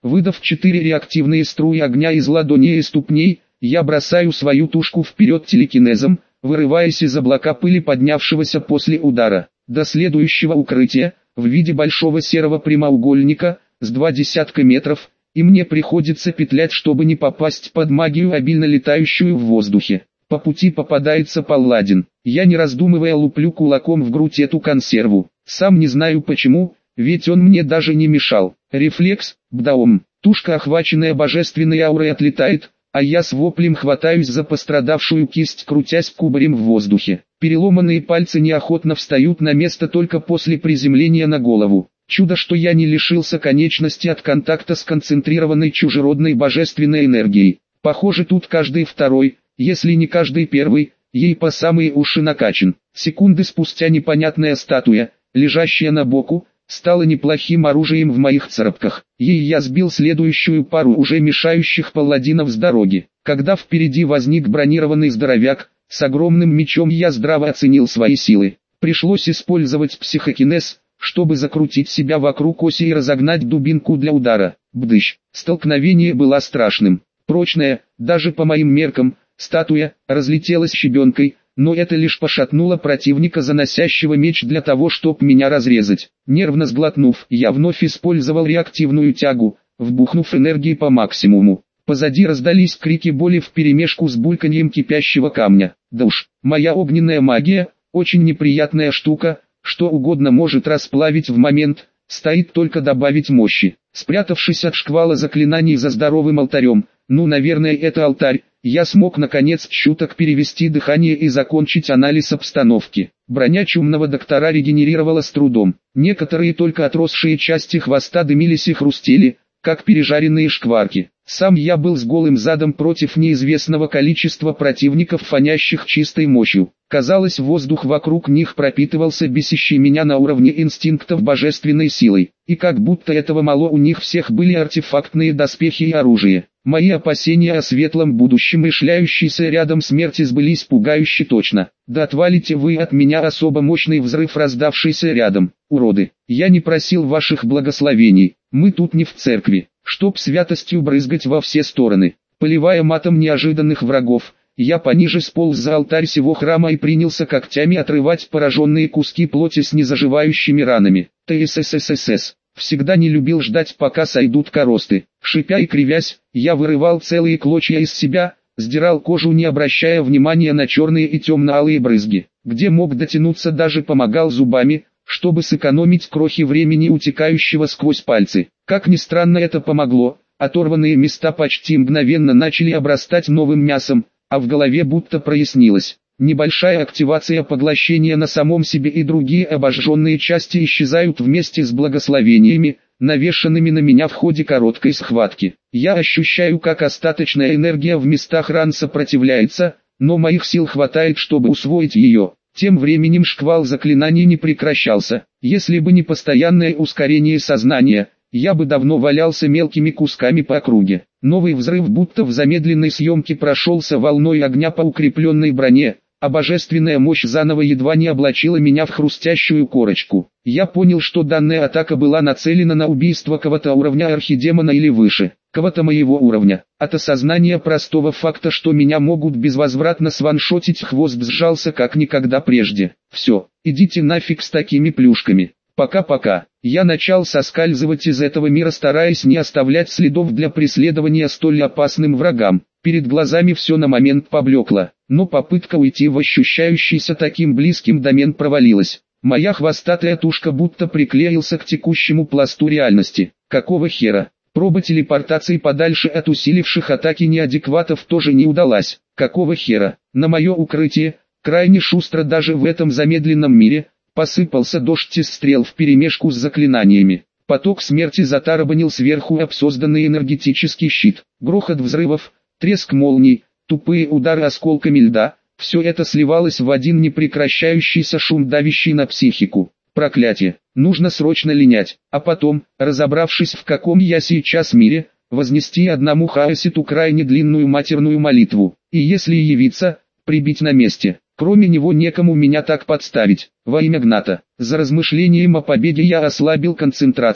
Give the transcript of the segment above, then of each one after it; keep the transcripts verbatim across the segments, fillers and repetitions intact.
Выдав четыре реактивные струи огня из ладоней и ступней, я бросаю свою тушку вперед телекинезом, вырываясь из облака пыли, поднявшегося после удара. До следующего укрытия, в виде большого серого прямоугольника, с два десятка метров, и мне приходится петлять, чтобы не попасть под магию, обильно летающую в воздухе. По пути попадается Палладин. Я, не раздумывая, луплю кулаком в грудь эту консерву. Сам не знаю почему, ведь он мне даже не мешал. Рефлекс, бдаум. Тушка, охваченная божественной аурой, отлетает, а я с воплем хватаюсь за пострадавшую кисть, крутясь кубарем в воздухе. Переломанные пальцы неохотно встают на место только после приземления на голову. Чудо, что я не лишился конечности от контакта с концентрированной чужеродной божественной энергией. Похоже, тут каждый второй, если не каждый первый, ей по самые уши накачан. Секунды спустя непонятная статуя, лежащая на боку, стала неплохим оружием в моих царапках. Ей я сбил следующую пару уже мешающих палладинов с дороги. Когда впереди возник бронированный здоровяк, с огромным мечом, я здраво оценил свои силы. Пришлось использовать психокинез, чтобы закрутить себя вокруг оси и разогнать дубинку для удара. Бдыщ. Столкновение было страшным. Прочная, даже по моим меркам, статуя разлетелась щебенкой, но это лишь пошатнуло противника, заносящего меч для того, чтобы меня разрезать. Нервно сглотнув, я вновь использовал реактивную тягу, вбухнув энергии по максимуму. Позади раздались крики боли вперемешку с бульканьем кипящего камня. Да уж, моя огненная магия, очень неприятная штука, что угодно может расплавить в момент, стоит только добавить мощи. Спрятавшись от шквала заклинаний за здоровым алтарем, ну, наверное, это алтарь, я смог наконец чуток перевести дыхание и закончить анализ обстановки. Броня чумного доктора регенерировала с трудом. Некоторые только отросшие части хвоста дымились и хрустели, как пережаренные шкварки. Сам я был с голым задом против неизвестного количества противников, фонящих чистой мощью. Казалось, воздух вокруг них пропитывался бесящей меня на уровне инстинктов божественной силой. И как будто этого мало, у них всех были артефактные доспехи и оружие. Мои опасения о светлом будущем и шляющейся рядом смерти сбылись пугающе точно. Да отвалите вы от меня! Особо мощный взрыв, раздавшийся рядом. Уроды, я не просил ваших благословений, мы тут не в церкви, чтоб святостью брызгать во все стороны. Поливая матом неожиданных врагов, я пониже сполз за алтарь сего храма и принялся когтями отрывать пораженные куски плоти с незаживающими ранами. ТСССС. Всегда не любил ждать, пока сойдут коросты. Шипя и кривясь, я вырывал целые клочья из себя, сдирал кожу, не обращая внимания на черные и темно-алые брызги. Где мог дотянуться, даже помогал зубами, чтобы сэкономить крохи времени, утекающего сквозь пальцы. Как ни странно, это помогло. Оторванные места почти мгновенно начали обрастать новым мясом, а в голове будто прояснилось. Небольшая активация поглощения на самом себе, и другие обожженные части исчезают вместе с благословениями, навешанными на меня в ходе короткой схватки. Я ощущаю, как остаточная энергия в местах ран сопротивляется, но моих сил хватает, чтобы усвоить ее. Тем временем шквал заклинаний не прекращался. Если бы не постоянное ускорение сознания, я бы давно валялся мелкими кусками по округе. Новый взрыв будто в замедленной съемке прошелся волной огня по укрепленной броне, а божественная мощь заново едва не облачила меня в хрустящую корочку. Я понял, что данная атака была нацелена на убийство кого-то уровня архидемона или выше, кого-то моего уровня. От осознания простого факта, что меня могут безвозвратно сваншотить, хвост сжался как никогда прежде. Все, идите нафиг с такими плюшками. Пока-пока. Я начал соскальзывать из этого мира, стараясь не оставлять следов для преследования столь опасным врагам. Перед глазами все на момент поблекло, но попытка уйти в ощущающийся таким близким домен провалилась. Моя хвостатая тушка будто приклеился к текущему пласту реальности. Какого хера? Проба телепортации подальше от усиливших атаки неадекватов тоже не удалась. Какого хера? На мое укрытие, крайне шустро даже в этом замедленном мире, посыпался дождь из стрел вперемешку с заклинаниями. Поток смерти затарабанил сверху об созданный энергетический щит. Грохот взрывов, треск молний, тупые удары осколками льда — все это сливалось в один непрекращающийся шум, давящий на психику. Проклятие, нужно срочно линять, а потом, разобравшись, в каком я сейчас мире, вознести одному Хаоситу крайне длинную матерную молитву, и если явиться, прибить на месте. Кроме него некому меня так подставить. Во имя Гната. За размышлением о победе я ослабил концентрацию,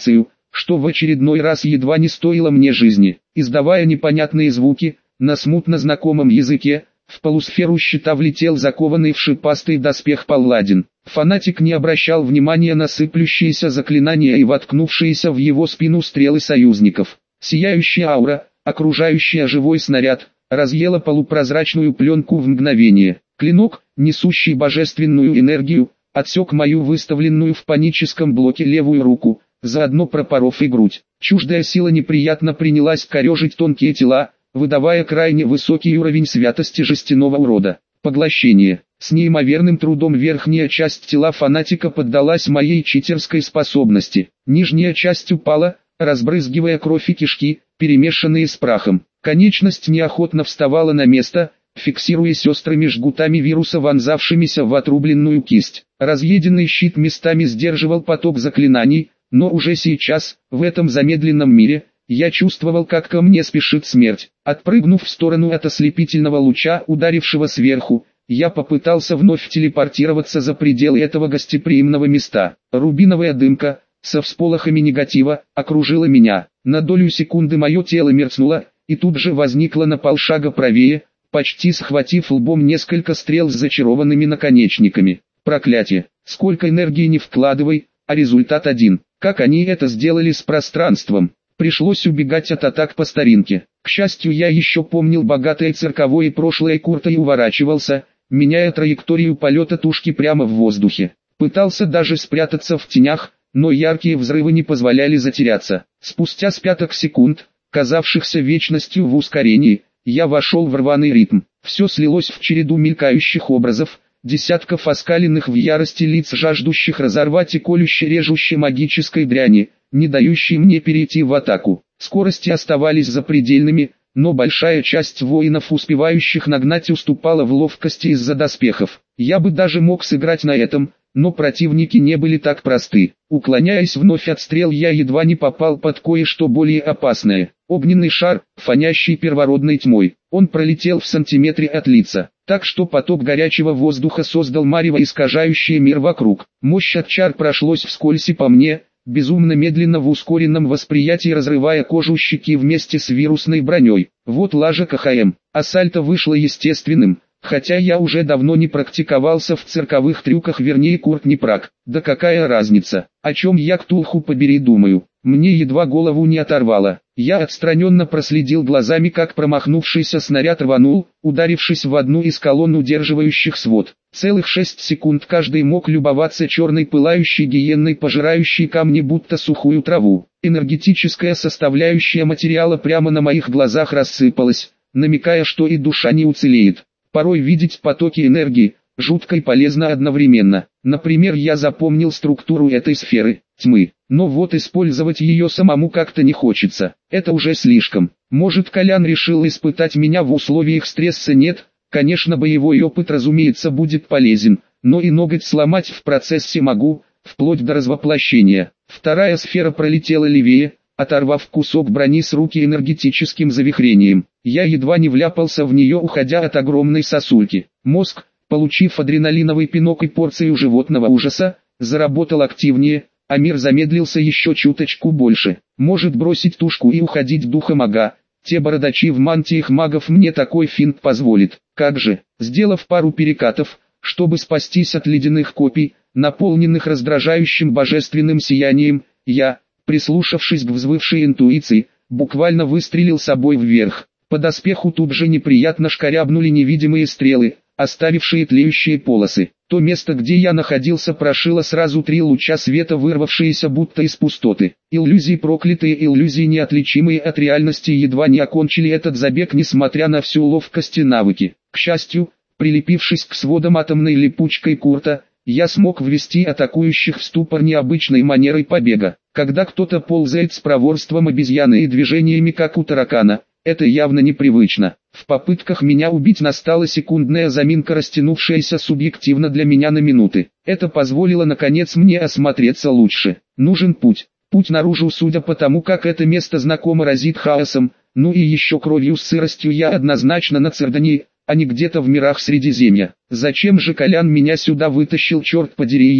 что в очередной раз едва не стоило мне жизни. Издавая непонятные звуки, на смутно знакомом языке, в полусферу щита влетел закованный в шипастый доспех палладин. Фанатик не обращал внимания на сыплющиеся заклинания и воткнувшиеся в его спину стрелы союзников. Сияющая аура, окружающая живой снаряд, разъела полупрозрачную пленку в мгновение. Клинок, несущий божественную энергию, отсек мою выставленную в паническом блоке левую руку, заодно пропоров и грудь. Чуждая сила неприятно принялась корежить тонкие тела, выдавая крайне высокий уровень святости жестяного урода. Поглощение. С неимоверным трудом верхняя часть тела фанатика поддалась моей читерской способности. Нижняя часть упала, разбрызгивая кровь и кишки, перемешанные с прахом. Конечность неохотно вставала на место, фиксируясь острыми жгутами вируса, вонзавшимися в отрубленную кисть. Разъеденный щит местами сдерживал поток заклинаний, но уже сейчас, в этом замедленном мире, я чувствовал, как ко мне спешит смерть. Отпрыгнув в сторону от ослепительного луча, ударившего сверху, я попытался вновь телепортироваться за пределы этого гостеприимного места. Рубиновая дымка, со всполохами негатива, окружила меня. На долю секунды мое тело мерцнуло, и тут же возникло на полшага правее, почти схватив лбом несколько стрел с зачарованными наконечниками. Проклятие! Сколько энергии не вкладывай, а результат один. Как они это сделали с пространством? Пришлось убегать от атак по старинке. К счастью, я еще помнил богатое цирковое прошлое Курта и уворачивался, меняя траекторию полета тушки прямо в воздухе. Пытался даже спрятаться в тенях, но яркие взрывы не позволяли затеряться. Спустя с пяток секунд, казавшихся вечностью в ускорении, я вошел в рваный ритм. Все слилось в череду мелькающих образов, десятков оскаленных в ярости лиц, жаждущих разорвать и колюще-режуще магической дряни, не дающей мне перейти в атаку. Скорости оставались запредельными, но большая часть воинов, успевающих нагнать, уступала в ловкости из-за доспехов. Я бы даже мог сыграть на этом, но противники не были так просты. Уклоняясь вновь от стрел, я едва не попал под кое-что более опасное. Огненный шар, фонящий первородной тьмой. Он пролетел в сантиметре от лица, так что поток горячего воздуха создал марево, искажающее мир вокруг. Мощь от чар прошлось вскользь и по мне, безумно медленно в ускоренном восприятии, разрывая кожу щеки вместе с вирусной броней. Вот лажа КХМ. А сальто вышло естественным, хотя я уже давно не практиковался в цирковых трюках, вернее Курт не прак. Да какая разница, о чем я, ктулху побери, думаю. Мне едва голову не оторвало. Я отстраненно проследил глазами, как промахнувшийся снаряд рванул, ударившись в одну из колонн, удерживающих свод. Целых шесть секунд каждый мог любоваться черной пылающей гиенной, пожирающей камни будто сухую траву. Энергетическая составляющая материала прямо на моих глазах рассыпалась, намекая, что и душа не уцелеет. Порой видеть потоки энергии жутко и полезно одновременно. Например, я запомнил структуру этой сферы тьмы, но вот использовать ее самому как-то не хочется. Это уже слишком. Может, Колян решил испытать меня в условиях стресса? Нет, конечно, боевой опыт, разумеется, будет полезен, но и ноготь сломать в процессе могу, вплоть до развоплощения. Вторая сфера пролетела левее, оторвав кусок брони с руки энергетическим завихрением. Я едва не вляпался в нее, уходя от огромной сосульки. Мозг, получив адреналиновый пинок и порцию животного ужаса, заработал активнее, а мир замедлился еще чуточку больше. Может, бросить тушку и уходить духом? Ага, те бородачи в мантиях магов мне такой финт позволит. Как же, сделав пару перекатов, чтобы спастись от ледяных копий, наполненных раздражающим божественным сиянием, я, прислушавшись к взвывшей интуиции, буквально выстрелил собой вверх. По доспеху тут же неприятно шкарябнули невидимые стрелы, оставившие тлеющие полосы. То место, где я находился, прошило сразу три луча света, вырвавшиеся будто из пустоты. Иллюзии, проклятые иллюзии, неотличимые от реальности, едва не окончили этот забег, несмотря на всю ловкость и навыки. К счастью, прилепившись к сводам атомной липучкой Курта, я смог ввести атакующих в ступор необычной манерой побега. Когда кто-то ползает с проворством обезьяны и движениями как у таракана, это явно непривычно. В попытках меня убить настала секундная заминка, растянувшаяся субъективно для меня на минуты. Это позволило наконец мне осмотреться лучше. Нужен путь. Путь наружу, судя по тому, как это место знакомо, разит хаосом, ну и еще кровью с сыростью. Я однозначно на Цердании, а не где-то в мирах Средиземья. Зачем же Колян меня сюда вытащил, черт подери его?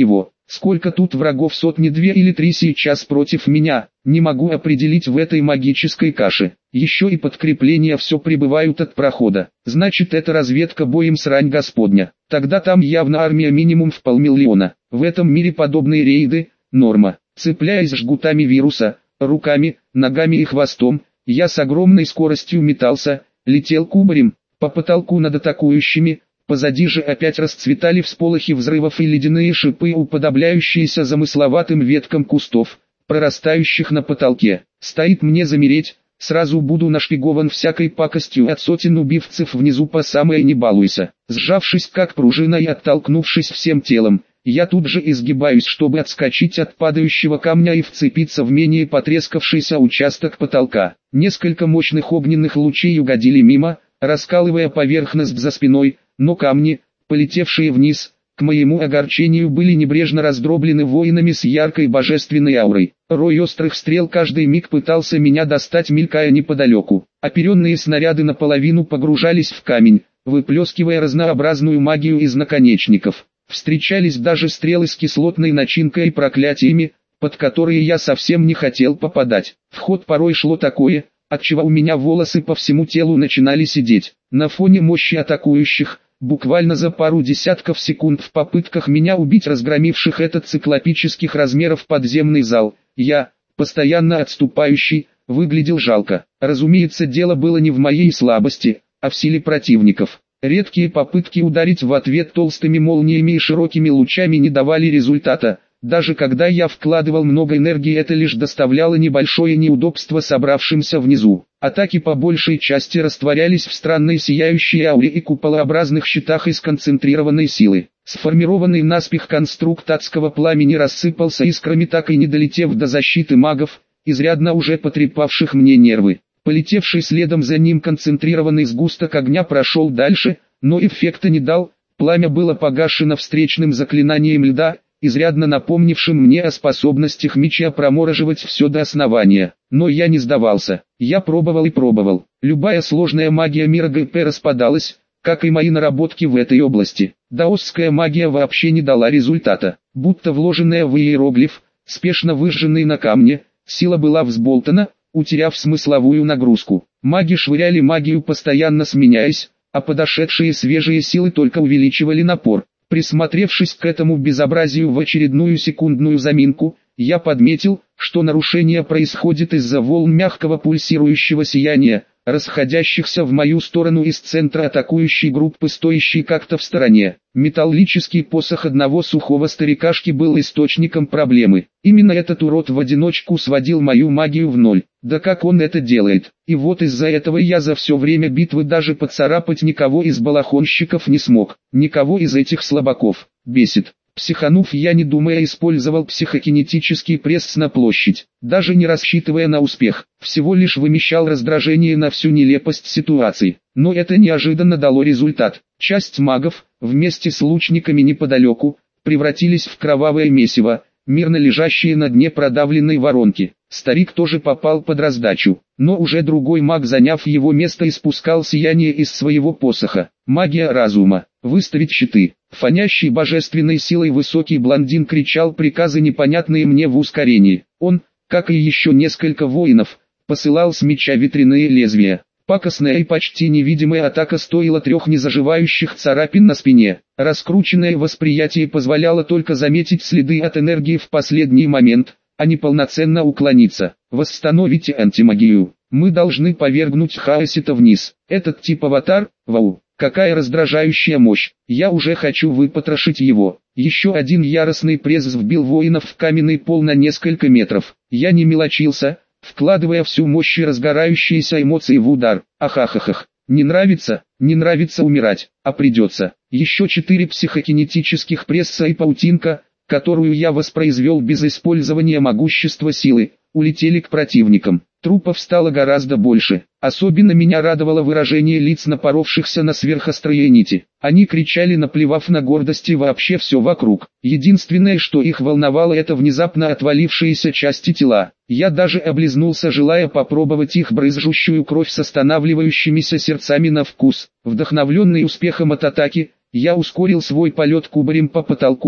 Сколько тут врагов, сотни две или три сейчас против меня, не могу определить в этой магической каше. Еще и подкрепления все прибывают от прохода. Значит, это разведка боем срань господня. Тогда там явно армия минимум в полмиллиона. В этом мире подобные рейды – норма. Цепляясь жгутами вируса, руками, ногами и хвостом, я с огромной скоростью метался, летел кубарем, по потолку над атакующими. Позади же опять расцветали всполохи взрывов и ледяные шипы, уподобляющиеся замысловатым веткам кустов, прорастающих на потолке. Стоит мне замереть, сразу буду нашпигован всякой пакостью от сотен убивцев внизу по самое не балуйся. Сжавшись как пружина и оттолкнувшись всем телом, я тут же изгибаюсь, чтобы отскочить от падающего камня и вцепиться в менее потрескавшийся участок потолка. Несколько мощных огненных лучей угодили мимо, раскалывая поверхность за спиной, но камни, полетевшие вниз, к моему огорчению были небрежно раздроблены воинами с яркой божественной аурой. Рой острых стрел каждый миг пытался меня достать, мелькая неподалеку. Оперенные снаряды наполовину погружались в камень, выплескивая разнообразную магию из наконечников. Встречались даже стрелы с кислотной начинкой и проклятиями, под которые я совсем не хотел попадать. В ход порой шло такое, отчего у меня волосы по всему телу начинали сидеть. На фоне мощи атакующих, буквально за пару десятков секунд в попытках меня убить разгромивших этот циклопических размеров подземный зал, я, постоянно отступающий, выглядел жалко. Разумеется, дело было не в моей слабости, а в силе противников. Редкие попытки ударить в ответ толстыми молниями и широкими лучами не давали результата. Даже когда я вкладывал много энергии, это лишь доставляло небольшое неудобство собравшимся внизу. Атаки по большей части растворялись в странной сияющей ауре и куполообразных щитах из концентрированной силы. Сформированный наспех конструкт адского пламени рассыпался искрами, так и не долетев до защиты магов, изрядно уже потрепавших мне нервы. Полетевший следом за ним концентрированный сгусток огня прошел дальше, но эффекта не дал. Пламя было погашено встречным заклинанием льда, изрядно напомнившим мне о способностях меча промораживать все до основания. Но я не сдавался. Я пробовал и пробовал. Любая сложная магия мира ГП распадалась, как и мои наработки в этой области. Даосская магия вообще не дала результата. Будто вложенная в иероглиф, спешно выжженный на камне, сила была взболтана, утеряв смысловую нагрузку. Маги швыряли магию, постоянно сменяясь, а подошедшие свежие силы только увеличивали напор. Присмотревшись к этому безобразию в очередную секундную заминку, я подметил, что нарушение происходит из-за волн мягкого пульсирующего сияния, расходящихся в мою сторону из центра атакующей группы, стоящей как-то в стороне. Металлический посох одного сухого старикашки был источником проблемы. Именно этот урод в одиночку сводил мою магию в ноль. Да как он это делает? И вот из-за этого я за все время битвы даже поцарапать никого из балахонщиков не смог. Никого из этих слабаков. Бесит. Психанув, я не думая использовал психокинетический пресс на площадь, даже не рассчитывая на успех, всего лишь вымещал раздражение на всю нелепость ситуации. Но это неожиданно дало результат. Часть магов, вместе с лучниками неподалеку, превратились в кровавое месиво, мирно лежащие на дне продавленной воронки. Старик тоже попал под раздачу, но уже другой маг, заняв его место, испускал сияние из своего посоха. Магия разума. Выставить щиты. Фонящий божественной силой высокий блондин кричал приказы, непонятные мне в ускорении. Он, как и еще несколько воинов, посылал с меча ветряные лезвия. Пакостная и почти невидимая атака стоила трех незаживающих царапин на спине. Раскрученное восприятие позволяло только заметить следы от энергии в последний момент, а не полноценно уклониться. Восстановите антимагию. Мы должны повергнуть Хаосита вниз. Этот тип аватар, вау. Какая раздражающая мощь, я уже хочу выпотрошить его. Еще один яростный пресс вбил воинов в каменный пол на несколько метров. Я не мелочился, вкладывая всю мощь и разгорающиеся эмоции в удар. Ахахахах, не нравится, не нравится умирать, а придется. Еще четыре психокинетических пресса и паутинка, которую я воспроизвел без использования могущества силы, улетели к противникам. Трупов стало гораздо больше. Особенно меня радовало выражение лиц напоровшихся на сверхострые нити. Они кричали, наплевав на гордость и вообще все вокруг. Единственное, что их волновало, это внезапно отвалившиеся части тела. Я даже облизнулся, желая попробовать их брызжущую кровь с останавливающимися сердцами на вкус. Вдохновленный успехом от атаки, я ускорил свой полет кубарем по потолку,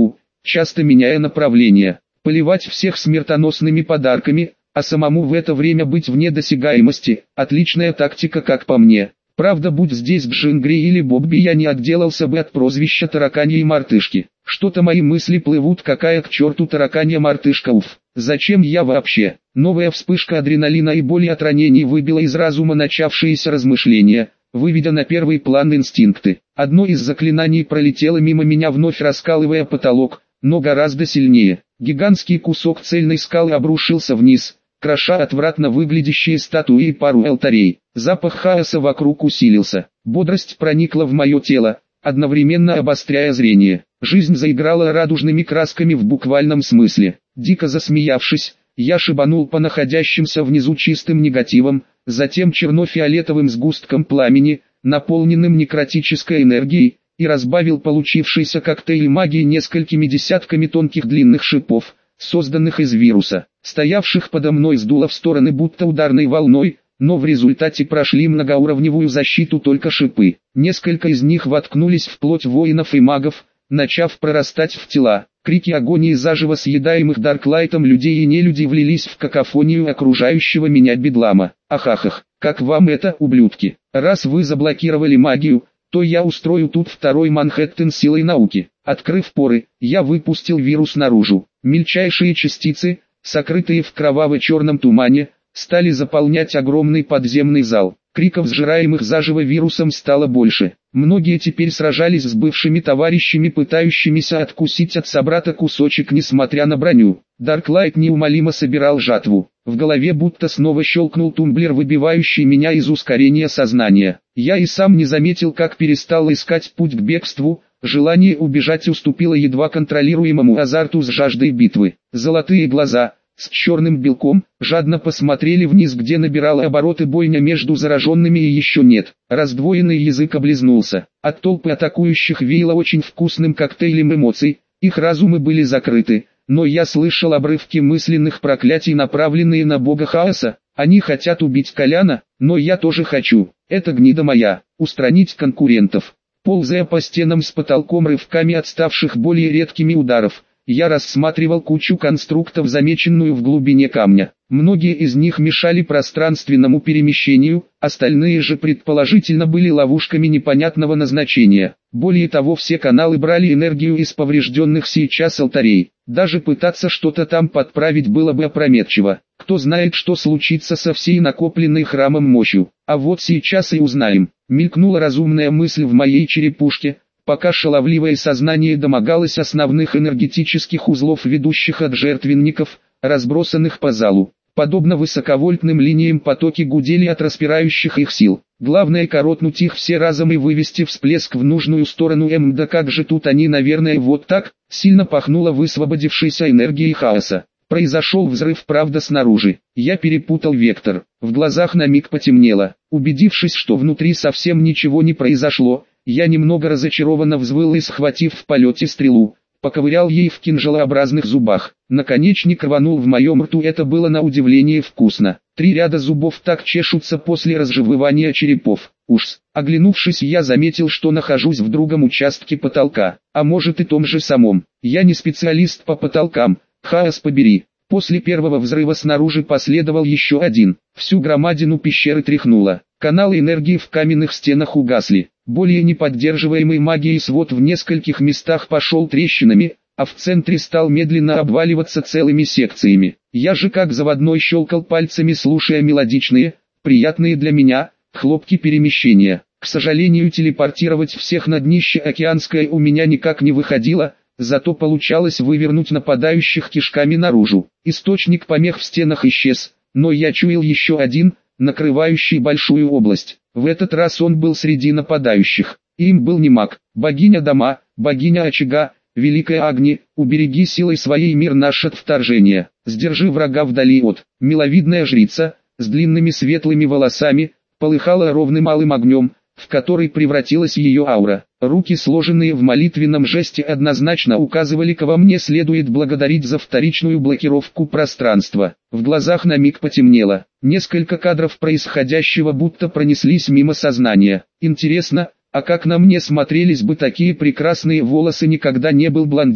часто меняя направление, поливать всех смертоносными подарками, а самому в это время быть вне досягаемости – отличная тактика, как по мне. Правда, будь здесь Джингри или Бобби, я не отделался бы от прозвища тараканьи и мартышки. Что-то мои мысли плывут, какая к черту тараканья мартышка, уф. Зачем я вообще? Новая вспышка адреналина и боли от ранений выбила из разума начавшиеся размышления, выведя на первый план инстинкты. Одно из заклинаний пролетело мимо меня, вновь раскалывая потолок, но гораздо сильнее. Гигантский кусок цельной скалы обрушился вниз, кроша отвратно выглядящие статуи и пару алтарей. Запах хаоса вокруг усилился. Бодрость проникла в мое тело, одновременно обостряя зрение. Жизнь заиграла радужными красками в буквальном смысле. Дико засмеявшись, я шибанул по находящимся внизу чистым негативом, затем черно-фиолетовым сгустком пламени, наполненным некротической энергией, и разбавил получившийся коктейль магии несколькими десятками тонких длинных шипов, созданных из вируса, стоявших подо мной, сдуло в стороны будто ударной волной, но в результате прошли многоуровневую защиту только шипы. Несколько из них воткнулись в плоть воинов и магов, начав прорастать в тела. Крики агонии заживо съедаемых Дарклайтом людей и нелюдей влились в какофонию окружающего меня бедлама. Ахахах, как вам это, ублюдки? Раз вы заблокировали магию, то я устрою тут второй Манхэттен силой науки. Открыв поры, я выпустил вирус наружу. Мельчайшие частицы, сокрытые в кроваво-черном тумане, стали заполнять огромный подземный зал. Криков, сжираемых заживо вирусом, стало больше. Многие теперь сражались с бывшими товарищами, пытающимися откусить от собрата кусочек несмотря на броню. Дарклайт неумолимо собирал жатву. В голове будто снова щелкнул тумблер, выбивающий меня из ускорения сознания. Я и сам не заметил, как перестал искать путь к бегству. Желание убежать уступило едва контролируемому азарту с жаждой битвы. Золотые глаза с черным белком жадно посмотрели вниз, где набирала обороты бойня между зараженными, и еще нет. Раздвоенный язык облизнулся. От толпы атакующих веяло очень вкусным коктейлем эмоций. Их разумы были закрыты, но я слышал обрывки мысленных проклятий, направленные на бога хаоса. Они хотят убить Коляна, но я тоже хочу. Это гнида моя. Устранить конкурентов. Ползая по стенам с потолком рывками отставших более редкими ударов, я рассматривал кучу конструктов, замеченную в глубине камня. Многие из них мешали пространственному перемещению, остальные же предположительно были ловушками непонятного назначения. Более того, все каналы брали энергию из поврежденных сейчас алтарей. Даже пытаться что-то там подправить было бы опрометчиво. Кто знает, что случится со всей накопленной храмом мощью. А вот сейчас и узнаем. Мелькнула разумная мысль в моей черепушке, пока шаловливое сознание домогалось основных энергетических узлов, ведущих от жертвенников, разбросанных по залу. Подобно высоковольтным линиям потоки гудели от распирающих их сил. Главное коротнуть их все разом и вывести всплеск в нужную сторону. Эм, да как же тут они, наверное, вот так. Сильно пахнуло высвободившейся энергией хаоса. Произошел взрыв, правда, снаружи. Я перепутал вектор. В глазах на миг потемнело. Убедившись, что внутри совсем ничего не произошло, я немного разочарованно взвыл и, схватив в полете стрелу, поковырял ей в кинжалообразных зубах. Наконечник рванул в моем рту, это было на удивление вкусно. Три ряда зубов так чешутся после разжевывания черепов. Ужас. Оглянувшись, я заметил, что нахожусь в другом участке потолка, а может и том же самом. Я не специалист по потолкам, хаос побери. После первого взрыва снаружи последовал еще один. Всю громадину пещеры тряхнуло. Каналы энергии в каменных стенах угасли. Более неподдерживаемый магией свод в нескольких местах пошел трещинами, а в центре стал медленно обваливаться целыми секциями. Я же как заводной щелкал пальцами, слушая мелодичные, приятные для меня, хлопки перемещения. К сожалению, телепортировать всех на днище океанское у меня никак не выходило, зато получалось вывернуть нападающих кишками наружу. Источник помех в стенах исчез, но я чуял еще один, накрывающий большую область. В этот раз он был среди нападающих. Им был не маг, богиня дома, богиня очага, великая Агни, убереги силой своей мир наш от вторжения. Сдержи врага вдали от. Миловидная жрица, с длинными светлыми волосами, полыхала ровным алым огнем, в который превратилась ее аура. Руки, сложенные в молитвенном жесте, однозначно указывали, кого мне следует благодарить за вторичную блокировку пространства. В глазах на миг потемнело. Несколько кадров происходящего будто пронеслись мимо сознания. Интересно, а как на мне смотрелись бы такие прекрасные волосы? Никогда не был блондином.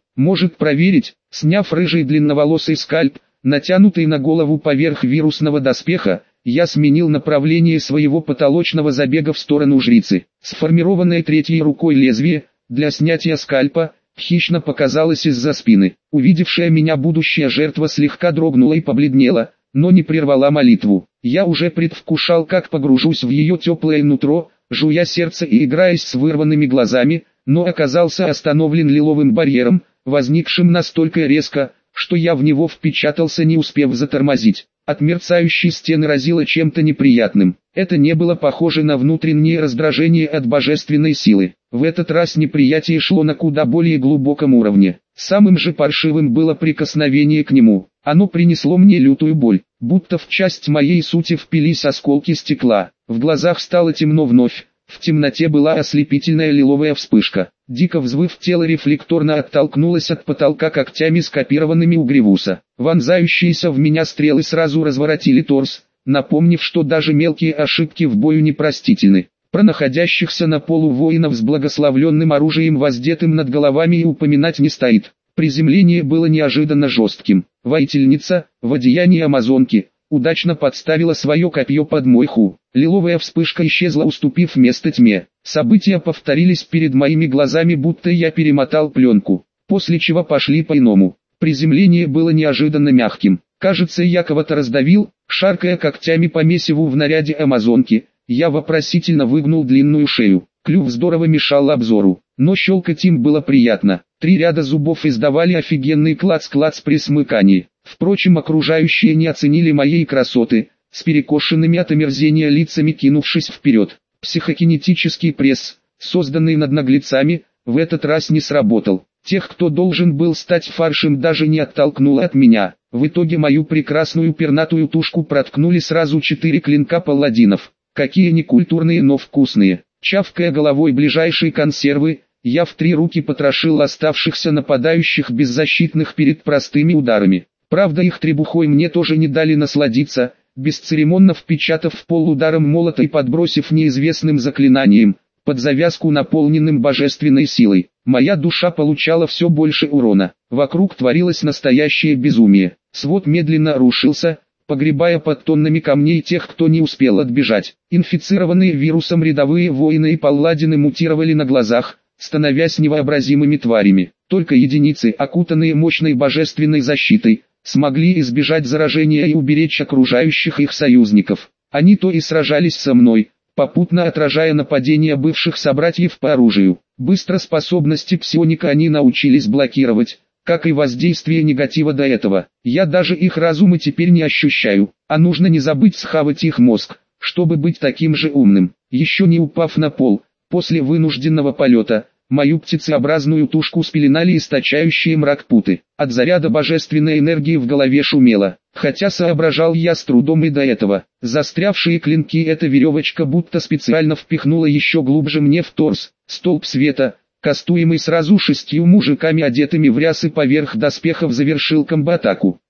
Может проверить, сняв рыжий длинноволосый скальп, натянутый на голову поверх вирусного доспеха, я сменил направление своего потолочного забега в сторону жрицы. Сформированное третьей рукой лезвие, для снятия скальпа, хищно показалось из-за спины. Увидевшая меня будущая жертва слегка дрогнула и побледнела, но не прервала молитву. Я уже предвкушал, как погружусь в ее теплое нутро, жуя сердце и играясь с вырванными глазами, но оказался остановлен лиловым барьером, возникшим настолько резко, что я в него впечатался, не успев затормозить. От мерцающей стены разило чем-то неприятным. Это не было похоже на внутреннее раздражение от божественной силы. В этот раз неприятие шло на куда более глубоком уровне. Самым же паршивым было прикосновение к нему. Оно принесло мне лютую боль, будто в часть моей сути впились осколки стекла. В глазах стало темно вновь. В темноте была ослепительная лиловая вспышка. Дико взвыв, тело рефлекторно оттолкнулось от потолка когтями, скопированными у Гривуса. Вонзающиеся в меня стрелы сразу разворотили торс, напомнив, что даже мелкие ошибки в бою непростительны. Про находящихся на полу воинов с благословленным оружием, воздетым над головами, и упоминать не стоит. Приземление было неожиданно жестким. Воительница, в одеянии амазонки, удачно подставила свое копье под мой ху. Лиловая вспышка исчезла, уступив место тьме. События повторились перед моими глазами, будто я перемотал пленку, после чего пошли по-иному. Приземление было неожиданно мягким. Кажется, я кого-то раздавил, шаркая когтями по месиву в наряде амазонки. Я вопросительно выгнул длинную шею. Клюв здорово мешал обзору, но щелкать им было приятно. Три ряда зубов издавали офигенный клац-клац при смыкании. Впрочем, окружающие не оценили моей красоты, с перекошенными от омерзения лицами кинувшись вперед. Психокинетический пресс, созданный над наглецами, в этот раз не сработал. Тех, кто должен был стать фаршем, даже не оттолкнуло от меня. В итоге мою прекрасную пернатую тушку проткнули сразу четыре клинка палладинов. Какие некультурные, но вкусные. Чавкая головой ближайшие консервы, я в три руки потрошил оставшихся нападающих беззащитных перед простыми ударами. Правда, их требухой мне тоже не дали насладиться, бесцеремонно впечатав в пол ударом молота и подбросив неизвестным заклинанием, под завязку наполненным божественной силой. Моя душа получала все больше урона. Вокруг творилось настоящее безумие. Свод медленно рушился, погребая под тоннами камней тех, кто не успел отбежать. Инфицированные вирусом рядовые воины и палладины мутировали на глазах, становясь невообразимыми тварями. Только единицы, окутанные мощной божественной защитой, смогли избежать заражения и уберечь окружающих их союзников. Они то и сражались со мной, попутно отражая нападения бывших собратьев по оружию. Быстро способности псионика они научились блокировать, как и воздействие негатива до этого. Я даже их разумы теперь не ощущаю, а нужно не забыть схавать их мозг, чтобы быть таким же умным. Еще не упав на пол, после вынужденного полета, мою птицеобразную тушку спеленали источающие мрак путы. От заряда божественной энергии в голове шумело, хотя соображал я с трудом и до этого. Застрявшие клинки эта веревочка будто специально впихнула еще глубже мне в торс. Столб света, кастуемый сразу шестью мужиками, одетыми в рясы поверх доспехов, завершил комбо-атаку.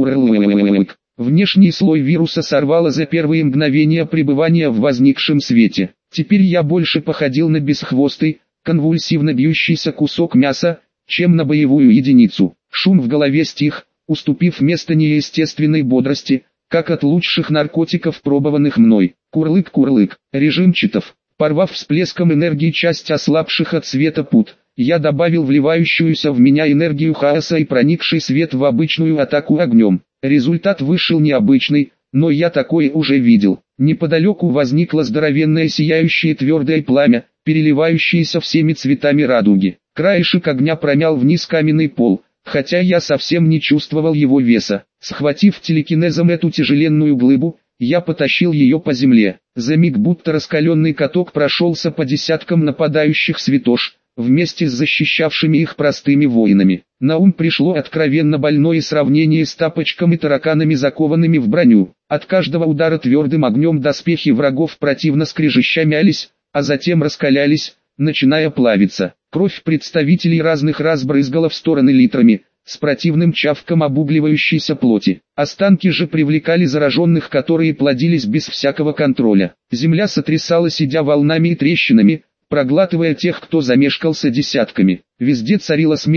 Внешний слой вируса сорвало за первые мгновения пребывания в возникшем свете. Теперь я больше походил на бесхвостый, конвульсивно бьющийся кусок мяса, чем на боевую единицу. Шум в голове стих, уступив место неестественной бодрости, как от лучших наркотиков, пробованных мной. Курлык-курлык, режим читов. Порвав всплеском энергии часть ослабших от света пут, я добавил вливающуюся в меня энергию хаоса и проникший свет в обычную атаку огнем. Результат вышел необычный, но я такое уже видел. Неподалеку возникло здоровенное сияющее твердое пламя, переливающееся всеми цветами радуги. Краешек огня промял вниз каменный пол, хотя я совсем не чувствовал его веса. Схватив телекинезом эту тяжеленную глыбу, я потащил ее по земле. За миг будто раскаленный каток прошелся по десяткам нападающих святош, вместе с защищавшими их простыми воинами. На ум пришло откровенно больное сравнение с тапочками тараканами, закованными в броню. От каждого удара твердым огнем доспехи врагов противно скрежеща мялись, а затем раскалялись, начиная плавиться. Кровь представителей разных рас брызгала в стороны литрами, с противным чавком обугливающейся плоти. Останки же привлекали зараженных, которые плодились без всякого контроля. Земля сотрясалась, идя волнами и трещинами, проглатывая тех, кто замешкался десятками. Везде царила смерть,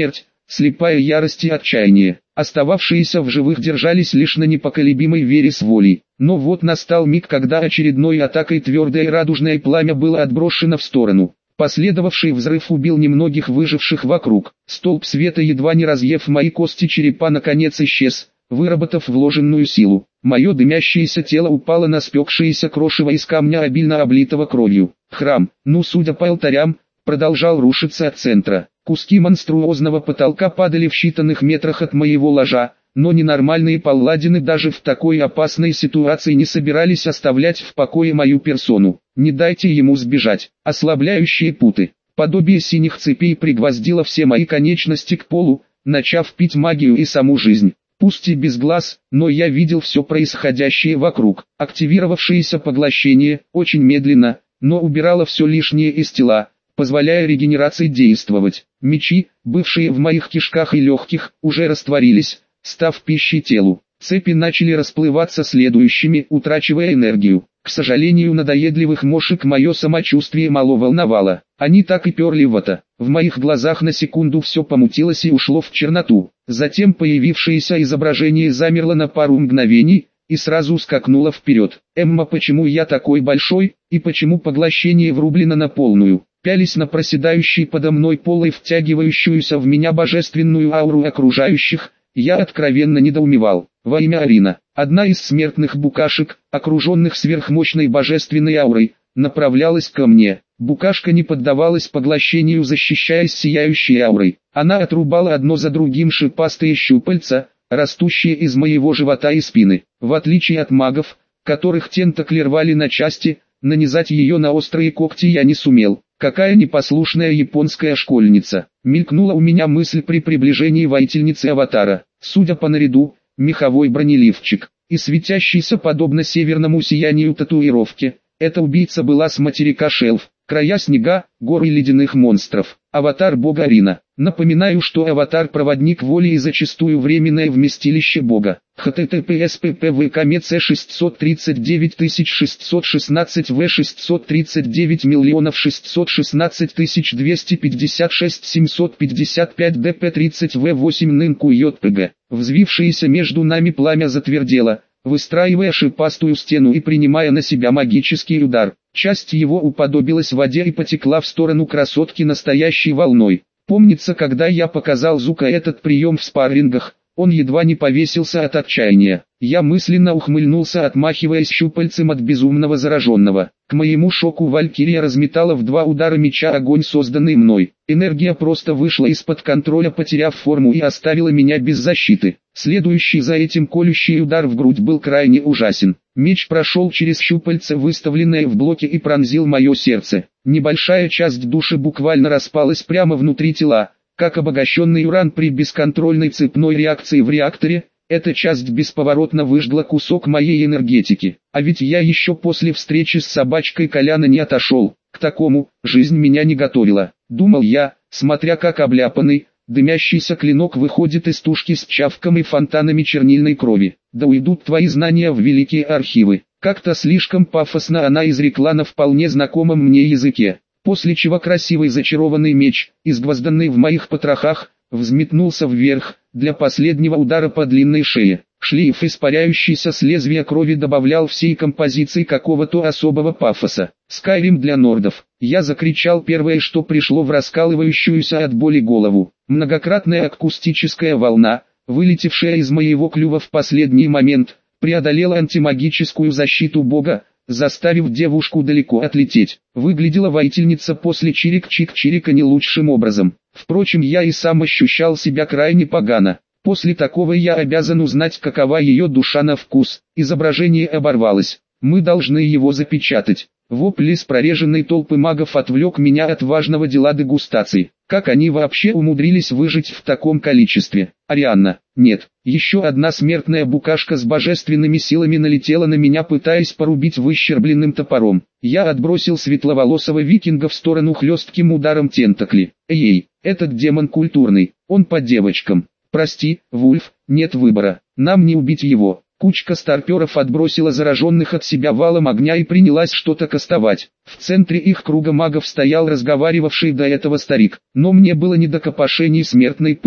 слепая ярость и отчаяние. Остававшиеся в живых держались лишь на непоколебимой вере с волей. Но вот настал миг, когда очередной атакой твердое радужное пламя было отброшено в сторону. Последовавший взрыв убил немногих выживших вокруг. Столб света, едва не разъев мои кости черепа, наконец исчез, выработав вложенную силу. Мое дымящееся тело упало на спекшееся крошево из камня, обильно облитого кровью. Храм, ну судя по алтарям, продолжал рушиться от центра. Куски монструозного потолка падали в считанных метрах от моего ложа, но ненормальные палладины даже в такой опасной ситуации не собирались оставлять в покое мою персону. Не дайте ему сбежать. Ослабляющие путы, подобие синих цепей, пригвоздило все мои конечности к полу, начав пить магию и саму жизнь. Пусть и без глаз, но я видел все происходящее вокруг. Активировавшееся поглощение, очень медленно, но убирало все лишнее из тела, позволяя регенерации действовать. Мечи, бывшие в моих кишках и легких, уже растворились, став пищей телу. Цепи начали расплываться следующими, утрачивая энергию. К сожалению, надоедливых мошек мое самочувствие мало волновало. Они так и перли в это. В моих глазах на секунду все помутилось и ушло в черноту. Затем появившееся изображение замерло на пару мгновений и сразу скакнуло вперед. «Эмма, почему я такой большой, и почему поглощение врублено на полную?» Пялись на проседающий подо мной пол и втягивающуюся в меня божественную ауру окружающих, я откровенно недоумевал. Во имя Арина, одна из смертных букашек, окруженных сверхмощной божественной аурой, направлялась ко мне. Букашка не поддавалась поглощению, защищаясь сияющей аурой. Она отрубала одно за другим шипастые щупальца, растущие из моего живота и спины. В отличие от магов, которых тентакли рвали на части, нанизать ее на острые когти я не сумел. Какая непослушная японская школьница. Мелькнула у меня мысль при приближении воительницы Аватара. Судя по наряду, меховой бронеливчик и светящийся подобно северному сиянию татуировки, эта убийца была с материка Шелф. Края снега, горы ледяных монстров. Аватар бога Арина. Напоминаю, что аватар — проводник воли и зачастую временное вместилище бога. https ppvkmec шестьсот тридцать девять тысяч шестьсот шестнадцать в шестьсот тридцать девять миллионов шестьсот шестнадцать тысяч двести пятьдесят шесть семьсот пятьдесят пять дп тридцать в восемь нынку йпг. Взвившееся между нами пламя затвердело, выстраивая шипастую стену и принимая на себя магический удар. Часть его уподобилась воде и потекла в сторону красотки настоящей волной. Помнится, когда я показал Зука этот прием в спаррингах, он едва не повесился от отчаяния. Я мысленно ухмыльнулся, отмахиваясь щупальцем от безумного зараженного. К моему шоку Валькирия разметала в два удара меча огонь, созданный мной. Энергия просто вышла из-под контроля, потеряв форму, и оставила меня без защиты. Следующий за этим колющий удар в грудь был крайне ужасен. Меч прошел через щупальце, выставленное в блоке, и пронзил мое сердце. Небольшая часть души буквально распалась прямо внутри тела, как обогащенный уран при бесконтрольной цепной реакции в реакторе. Эта часть бесповоротно выжгла кусок моей энергетики. А ведь я еще после встречи с собачкой Коляна не отошел. К такому жизнь меня не готовила. Думал я, смотря как обляпанный, дымящийся клинок выходит из тушки с чавком и фонтанами чернильной крови. Да уйдут твои знания в великие архивы. Как-то слишком пафосно она изрекла на вполне знакомом мне языке. После чего красивый зачарованный меч, изгвозданный в моих потрохах, взметнулся вверх, для последнего удара по длинной шее. Шлейф, испаряющийся с лезвия крови, добавлял всей композиции какого-то особого пафоса. Скайрим для нордов. Я закричал первое, что пришло в раскалывающуюся от боли голову. Многократная акустическая волна, вылетевшая из моего клюва в последний момент, преодолела антимагическую защиту бога, заставив девушку далеко отлететь. Выглядела воительница после чирик-чик-чирика не лучшим образом. Впрочем, я и сам ощущал себя крайне погано. После такого я обязан узнать, какова ее душа на вкус. Изображение оборвалось. Мы должны его запечатать. Вопль из прореженной толпы магов отвлек меня от важного дела дегустации. Как они вообще умудрились выжить в таком количестве? Арианна, нет. Еще одна смертная букашка с божественными силами налетела на меня, пытаясь порубить выщербленным топором. Я отбросил светловолосого викинга в сторону хлестким ударом тентакли. Эй, этот демон культурный, он по девочкам. Прости, Вульф, нет выбора, нам не убить его. Кучка старперов отбросила зараженных от себя валом огня и принялась что-то кастовать. В центре их круга магов стоял разговаривавший до этого старик, но мне было не до копошений смертной пыли.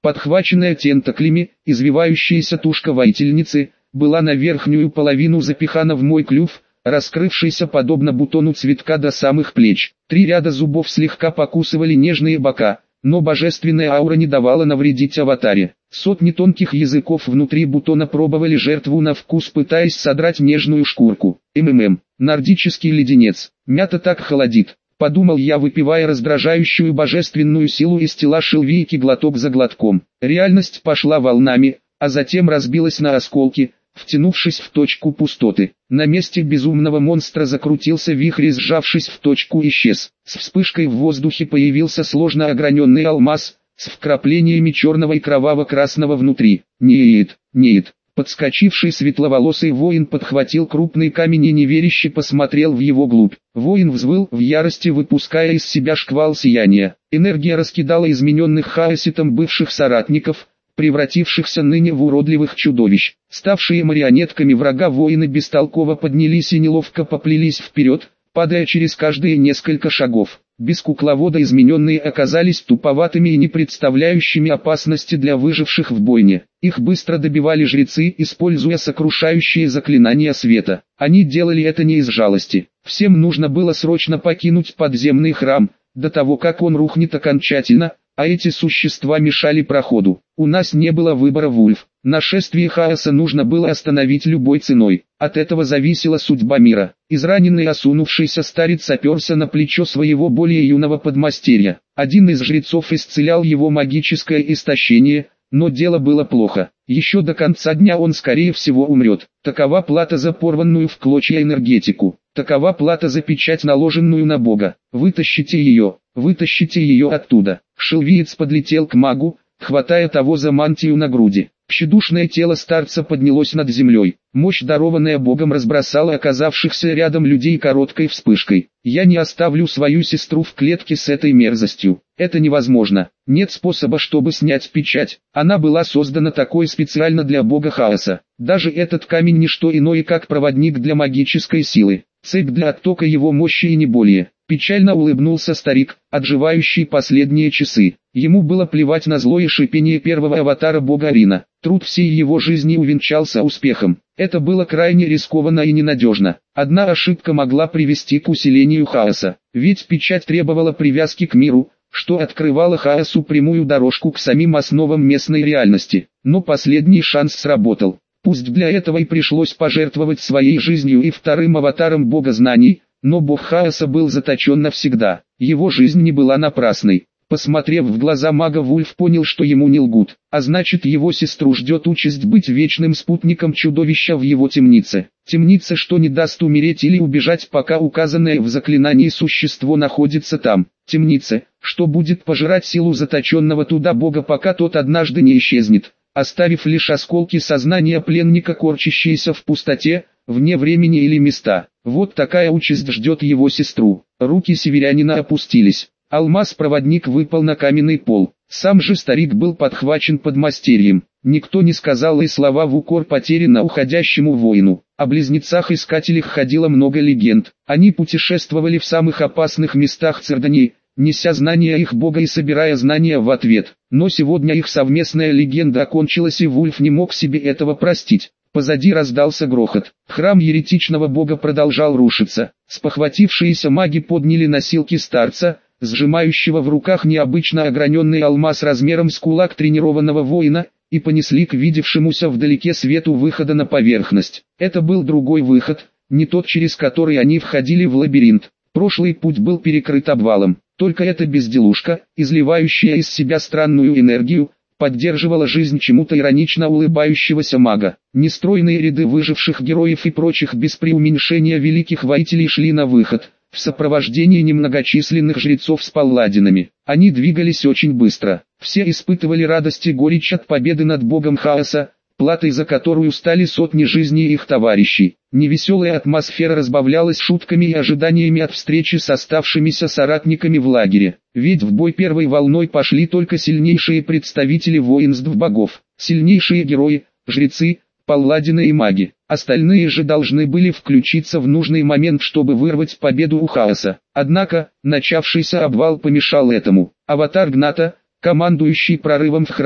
Подхваченная тентаклями, извивающаяся тушка воительницы, была на верхнюю половину запихана в мой клюв, раскрывшийся подобно бутону цветка до самых плеч. Три ряда зубов слегка покусывали нежные бока, но божественная аура не давала навредить аватаре. Сотни тонких языков внутри бутона пробовали жертву на вкус, пытаясь содрать нежную шкурку. МММ. Нордический леденец. Мята так холодит. Подумал я, выпивая раздражающую божественную силу из тела Шилвейки глоток за глотком. Реальность пошла волнами, а затем разбилась на осколки, втянувшись в точку пустоты. На месте безумного монстра закрутился вихрь и, сжавшись в точку, исчез. С вспышкой в воздухе появился сложно ограненный алмаз, с вкраплениями черного и кроваво-красного внутри. Нет, нет. Подскочивший светловолосый воин подхватил крупный камень и неверяще посмотрел в его глубь. Воин взвыл в ярости, выпуская из себя шквал сияния. Энергия раскидала измененных хаоситом бывших соратников, превратившихся ныне в уродливых чудовищ. Ставшие марионетками врага, воины бестолково поднялись и неловко поплелись вперед, падая через каждые несколько шагов. Без кукловода измененные оказались туповатыми и не представляющими опасности для выживших в бойне. Их быстро добивали жрецы, используя сокрушающие заклинания света. Они делали это не из жалости. Всем нужно было срочно покинуть подземный храм, до того как он рухнет окончательно, а эти существа мешали проходу. У нас не было выбора, Вульф. Нашествие хаоса нужно было остановить любой ценой. От этого зависела судьба мира. Израненный осунувшийся старец оперся на плечо своего более юного подмастерья. Один из жрецов исцелял его магическое истощение, но дело было плохо. Еще до конца дня он скорее всего умрет. Такова плата за порванную в клочья энергетику. Такова плата за печать, наложенную на Бога. Вытащите ее, вытащите ее оттуда. Шилвиец подлетел к магу, хватая того за мантию на груди. Тщедушное тело старца поднялось над землей. Мощь, дарованная Богом, разбросала оказавшихся рядом людей короткой вспышкой. Я не оставлю свою сестру в клетке с этой мерзостью. Это невозможно. Нет способа, чтобы снять печать. Она была создана такой специально для Бога хаоса. Даже этот камень не что иное, как проводник для магической силы. Цепь для оттока его мощи и не более. Печально улыбнулся старик, отживающий последние часы. Ему было плевать на злое шипение первого аватара бога Рина. Труд всей его жизни увенчался успехом. Это было крайне рискованно и ненадежно. Одна ошибка могла привести к усилению хаоса. Ведь печать требовала привязки к миру, что открывало хаосу прямую дорожку к самим основам местной реальности. Но последний шанс сработал. Пусть для этого и пришлось пожертвовать своей жизнью и вторым аватаром бога знаний, но бог хаоса был заточен навсегда. Его жизнь не была напрасной. Посмотрев в глаза мага, Вульф понял, что ему не лгут, а значит, его сестру ждет участь быть вечным спутником чудовища в его темнице. Темница, что не даст умереть или убежать, пока указанное в заклинании существо находится там. Темница, что будет пожирать силу заточенного туда бога, пока тот однажды не исчезнет, оставив лишь осколки сознания пленника, корчащиеся в пустоте, вне времени или места. Вот такая участь ждет его сестру. Руки северянина опустились. Алмаз-проводник выпал на каменный пол. Сам же старик был подхвачен подмастерьем. Никто не сказал и слова в укор потерянно уходящему воину. О близнецах-искателях ходило много легенд. Они путешествовали в самых опасных местах Цердании, неся знания их бога и собирая знания в ответ. Но сегодня их совместная легенда окончилась, и Вульф не мог себе этого простить. Позади раздался грохот. Храм еретичного бога продолжал рушиться. Спохватившиеся маги подняли носилки старца, сжимающего в руках необычно ограненный алмаз размером с кулак тренированного воина, и понесли к видевшемуся вдалеке свету выхода на поверхность. Это был другой выход, не тот, через который они входили в лабиринт. Прошлый путь был перекрыт обвалом. Только эта безделушка, изливающая из себя странную энергию, поддерживала жизнь чему-то иронично улыбающегося мага. Нестройные ряды выживших героев и прочих без преуменьшения великих воителей шли на выход, в сопровождении немногочисленных жрецов с палладинами. Они двигались очень быстро. Все испытывали радость и горечь от победы над богом хаоса, платой за которую стали сотни жизней их товарищей. Невеселая атмосфера разбавлялась шутками и ожиданиями от встречи с оставшимися соратниками в лагере. Ведь в бой первой волной пошли только сильнейшие представители воинств богов, сильнейшие герои, жрецы, палладины и маги. Остальные же должны были включиться в нужный момент, чтобы вырвать победу у хаоса. Однако, начавшийся обвал помешал этому. Аватар Гната, командующий прорывом в храм,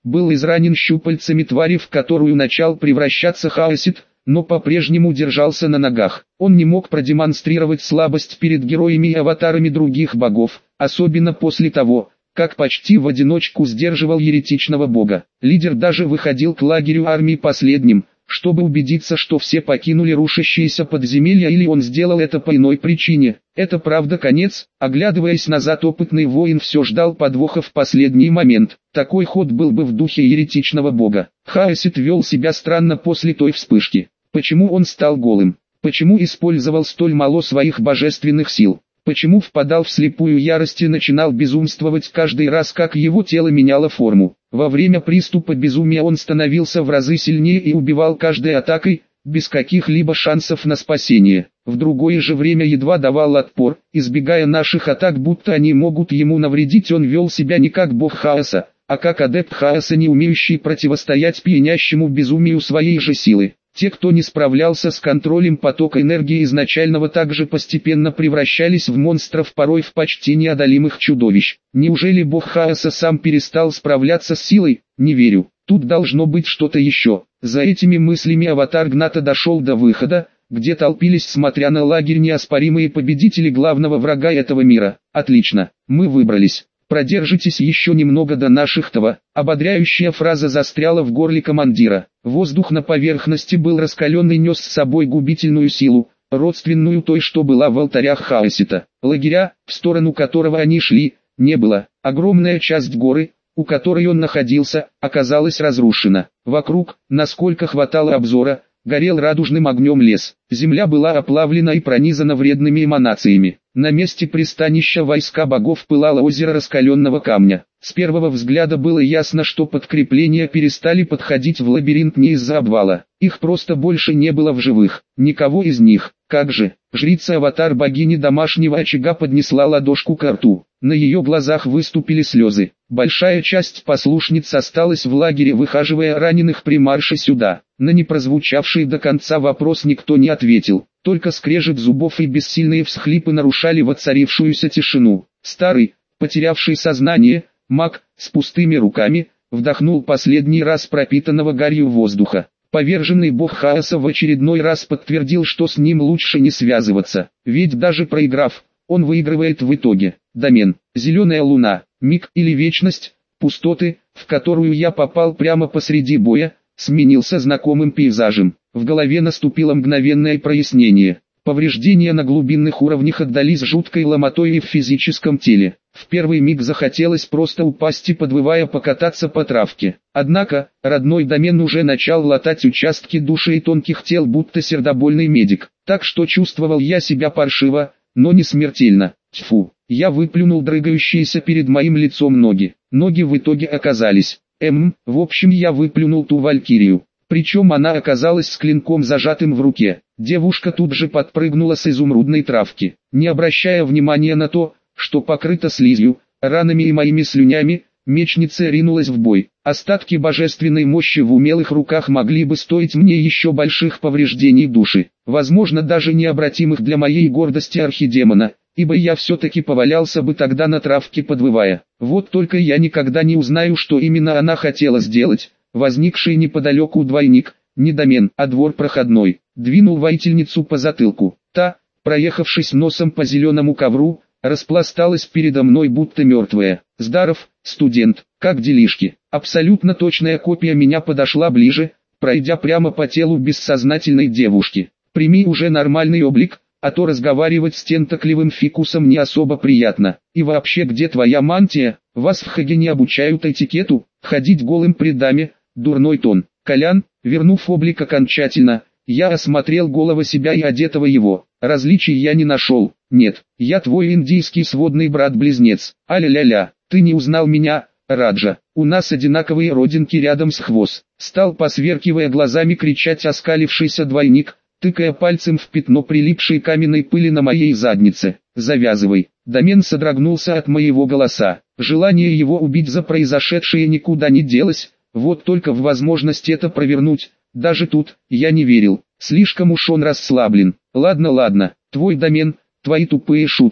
был изранен щупальцами твари, в которую начал превращаться Хаосит, но по-прежнему держался на ногах. Он не мог продемонстрировать слабость перед героями и аватарами других богов, особенно после того, как почти в одиночку сдерживал еретичного бога. Лидер даже выходил к лагерю армии последним, чтобы убедиться, что все покинули рушащиеся подземелья, или он сделал это по иной причине. Это правда конец. Оглядываясь назад, опытный воин все ждал подвоха в последний момент. Такой ход был бы в духе еретичного бога. Хаосит вел себя странно после той вспышки. Почему он стал голым? Почему использовал столь мало своих божественных сил? Почему впадал в слепую ярость и начинал безумствовать каждый раз, как его тело меняло форму? Во время приступа безумия он становился в разы сильнее и убивал каждой атакой, без каких-либо шансов на спасение. В другое же время едва давал отпор, избегая наших атак, будто они могут ему навредить. Он вел себя не как бог хаоса, а как адепт хаоса, не умеющий противостоять пьянящему безумию своей же силы. Те, кто не справлялся с контролем потока энергии изначального, также постепенно превращались в монстров, порой в почти неодолимых чудовищ. Неужели бог хаоса сам перестал справляться с силой? Не верю. Тут должно быть что-то еще. За этими мыслями аватар Гната дошел до выхода, где толпились, смотря на лагерь, неоспоримые победители главного врага этого мира. Отлично, мы выбрались. Продержитесь еще немного до наших-того. Ободряющая фраза застряла в горле командира. Воздух на поверхности был раскален и нес с собой губительную силу, родственную той, что была в алтарях Хаосита. Лагеря, в сторону которого они шли, не было. Огромная часть горы, у которой он находился, оказалась разрушена. Вокруг, насколько хватало обзора, горел радужным огнем лес. Земля была оплавлена и пронизана вредными эманациями. На месте пристанища войска богов пылало озеро раскаленного камня. С первого взгляда было ясно, что подкрепления перестали подходить в лабиринт не из-за обвала. Их просто больше не было в живых. Никого из них. Как же? Жрица-аватар богини домашнего очага поднесла ладошку к рту. На ее глазах выступили слезы. Большая часть послушниц осталась в лагере, выхаживая раненых при марше сюда. На непрозвучавший до конца вопрос никто не ответил. Только скрежет зубов и бессильные всхлипы нарушали воцарившуюся тишину. Старый, потерявший сознание, маг, с пустыми руками, вдохнул последний раз пропитанного гарью воздуха. Поверженный бог хаоса в очередной раз подтвердил, что с ним лучше не связываться, ведь даже проиграв, он выигрывает в итоге. Домен, зеленая луна, миг или вечность, пустоты, в которую я попал прямо посреди боя, сменился знакомым пейзажем. В голове наступило мгновенное прояснение. Повреждения на глубинных уровнях отдались жуткой ломотой и в физическом теле. В первый миг захотелось просто упасть и, подвывая, покататься по травке. Однако, родной домен уже начал латать участки души и тонких тел, будто сердобольный медик. Так что чувствовал я себя паршиво, но не смертельно. Тьфу, я выплюнул дрыгающиеся перед моим лицом ноги. Ноги в итоге оказались... Эм, в общем, я выплюнул ту валькирию. Причем она оказалась с клинком зажатым в руке. Девушка тут же подпрыгнула с изумрудной травки. Не обращая внимания на то, что покрыта слизью, ранами и моими слюнями, мечница ринулась в бой. Остатки божественной мощи в умелых руках могли бы стоить мне еще больших повреждений души. Возможно, даже необратимых для моей гордости архидемона, ибо я все-таки повалялся бы тогда на травке, подвывая. Вот только я никогда не узнаю, что именно она хотела сделать. Возникший неподалеку двойник, не домен, а двор проходной, двинул воительницу по затылку. Та, проехавшись носом по зеленому ковру, распласталась передо мной будто мертвая. «Здаров, студент, как делишки?» Абсолютно точная копия меня подошла ближе, пройдя прямо по телу бессознательной девушки. «Прими уже нормальный облик, а то разговаривать с тентакливым фикусом не особо приятно. И вообще, где твоя мантия? Вас в Хаге не обучают этикету, ходить голым при даме, дурной тон». Колян, вернув облик окончательно, я осмотрел голого себя и одетого его. Различий я не нашел. «Нет, я твой индийский сводный брат-близнец. А-ля-ля-ля, ты не узнал меня, Раджа? У нас одинаковые родинки рядом с хвост». Стал, посверкивая глазами, кричать оскалившийся двойник, тыкая пальцем в пятно прилипшей каменной пыли на моей заднице. «Завязывай». Домен содрогнулся от моего голоса. Желание его убить за произошедшее никуда не делось, вот только в возможность это провернуть, даже тут, я не верил. Слишком уж он расслаблен. «Ладно, ладно, твой домен, твои тупые шутки.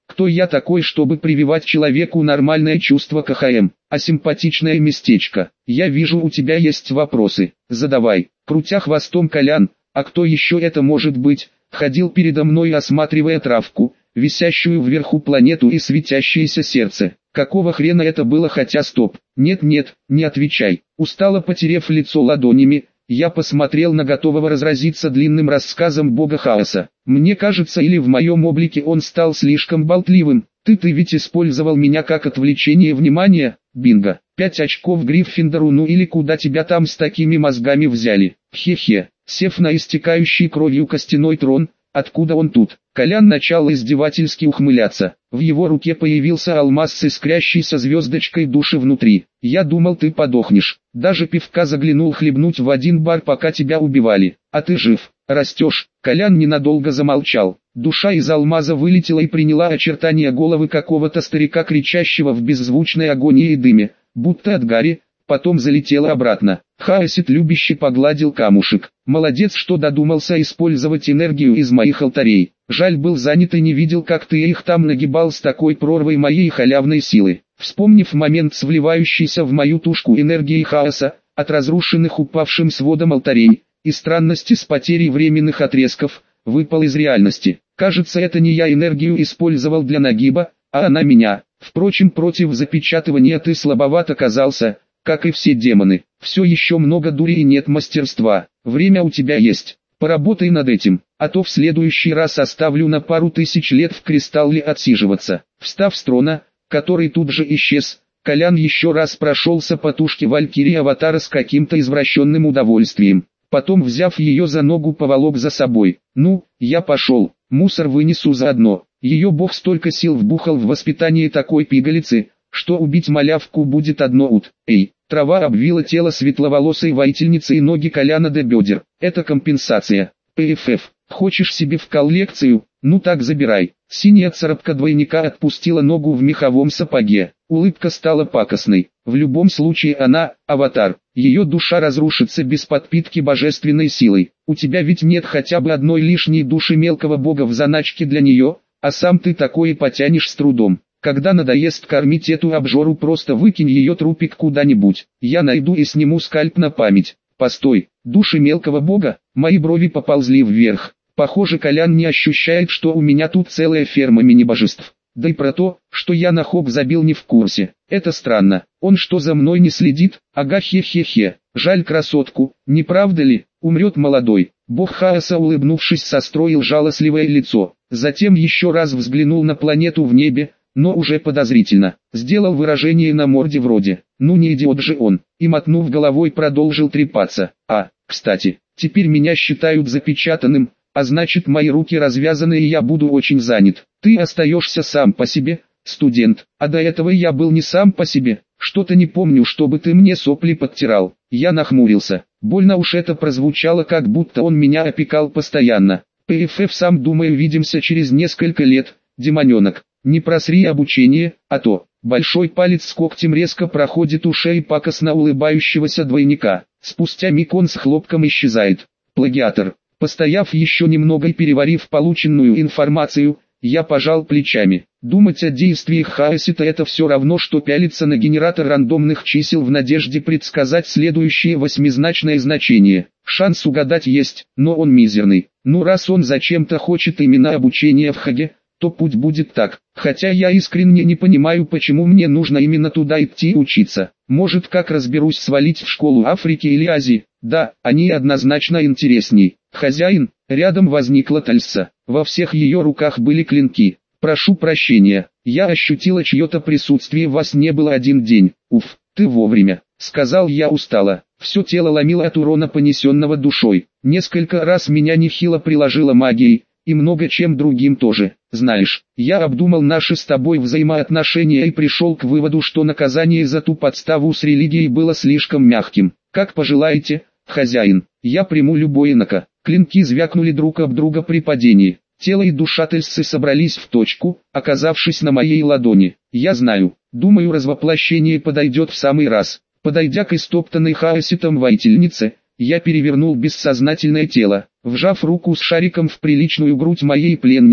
Кто я такой, чтобы прививать человеку нормальное чувство ка ха эм, а симпатичное местечко? Я вижу, у тебя есть вопросы. Задавай. Крутя хвостом, Колян, а кто еще это может быть, ходил передо мной, осматривая травку, висящую вверху планету и светящееся сердце. Какого хрена это было, хотя стоп. Нет-нет, не отвечай. Устало потерев лицо ладонями, я посмотрел на готового разразиться длинным рассказом бога хаоса. Мне кажется, или в моем облике он стал слишком болтливым. Ты-ты ведь использовал меня как отвлечение внимания. Бинго. Пять очков Гриффиндору, ну или куда тебя там с такими мозгами взяли. Хе-хе. Сев на истекающий кровью костяной трон, откуда он тут? Колян начал издевательски ухмыляться. В его руке появился алмаз с искрящейся звездочкой души внутри. Я думал, ты подохнешь. Даже пивка заглянул хлебнуть в один бар, пока тебя убивали. А ты жив, растешь. Колян ненадолго замолчал. Душа из алмаза вылетела и приняла очертания головы какого-то старика, кричащего в беззвучной агонии и дыме, будто от гари. Потом залетела обратно. Хаосит любяще погладил камушек. Молодец, что додумался использовать энергию из моих алтарей. Жаль, был занят и не видел, как ты их там нагибал с такой прорвой моей халявной силы. Вспомнив момент с вливающейся в мою тушку энергией хаоса, от разрушенных упавшим сводом алтарей, и странности с потерей временных отрезков, выпал из реальности. Кажется, это не я энергию использовал для нагиба, а она меня. Впрочем, против запечатывания ты слабоват оказался, как и все демоны. Все еще много дури и нет мастерства. Время у тебя есть. Поработай над этим, а то в следующий раз оставлю на пару тысяч лет в кристалле отсиживаться. Встав с трона, который тут же исчез, Колян еще раз прошелся по тушке Валькирии Аватара с каким-то извращенным удовольствием. Потом, взяв ее за ногу, поволок за собой. Ну, я пошел, мусор вынесу заодно. Ее бог столько сил вбухал в воспитание такой пигалицы, что убить малявку будет одно ут. Эй, трава обвила тело светловолосой воительницы и ноги Коляна до бедер. Это компенсация. ПФФ, хочешь себе в коллекцию? Ну так забирай. Синяя царапка двойника отпустила ногу в меховом сапоге. Улыбка стала пакостной. В любом случае она, аватар. Ее душа разрушится без подпитки божественной силой. У тебя ведь нет хотя бы одной лишней души мелкого бога в заначке для нее, а сам ты такое потянешь с трудом. Когда надоест кормить эту обжору, просто выкинь ее трупик куда-нибудь. Я найду и сниму скальп на память. Постой, души мелкого бога? Мои брови поползли вверх. Похоже, Колян не ощущает, что у меня тут целая ферма мини-божеств. Да и про то, что я на хоп забил, не в курсе. Это странно. Он что, за мной не следит? Ага, хе-хе-хе. Жаль красотку, не правда ли? Умрет молодой. Бог хаоса, улыбнувшись, состроил жалостливое лицо. Затем еще раз взглянул на планету в небе, но уже подозрительно. Сделал выражение на морде вроде «ну не идиот же он», и мотнув головой продолжил трепаться. А, кстати, теперь меня считают запечатанным, а значит, мои руки развязаны и я буду очень занят. Ты остаешься сам по себе, студент, а до этого я был не сам по себе. Что-то не помню, чтобы ты мне сопли подтирал. Я нахмурился. Больно уж это прозвучало, как будто он меня опекал постоянно. ПФФ, сам думаю, видимся через несколько лет, демоненок. Не просри обучение, а то. Большой палец с когтем резко проходит у шеи пакостно улыбающегося двойника. Спустя миг он с хлопком исчезает. Плагиатор. Постояв еще немного и переварив полученную информацию, я пожал плечами. Думать о действиях Хаосита — это все равно, что пялиться на генератор рандомных чисел в надежде предсказать следующее восьмизначное значение. Шанс угадать есть, но он мизерный. Ну раз он зачем-то хочет именно обучения в Хаге, то путь будет так. Хотя я искренне не понимаю, почему мне нужно именно туда идти учиться. Может, как разберусь, свалить в школу Африки или Азии? Да, они однозначно интересней. Хозяин, рядом возникла Тальса. Во всех ее руках были клинки. Прошу прощения, я ощутила чье-то присутствие, вас не было один день. Уф, ты вовремя, сказал я устало. Все тело ломило от урона, понесенного душой. Несколько раз меня нехило приложило магией, и много чем другим тоже. Знаешь, я обдумал наши с тобой взаимоотношения и пришел к выводу, что наказание за ту подставу с религией было слишком мягким. Как пожелаете, хозяин, я приму любое инако. Клинки звякнули друг об друга при падении. Тело и душа Тельсы собрались в точку, оказавшись на моей ладони. Я знаю, думаю, развоплощение подойдет в самый раз. Подойдя к истоптанной Хаоситом воительнице, я перевернул бессознательное тело. Вжав руку с шариком в приличную грудь моей пленницы,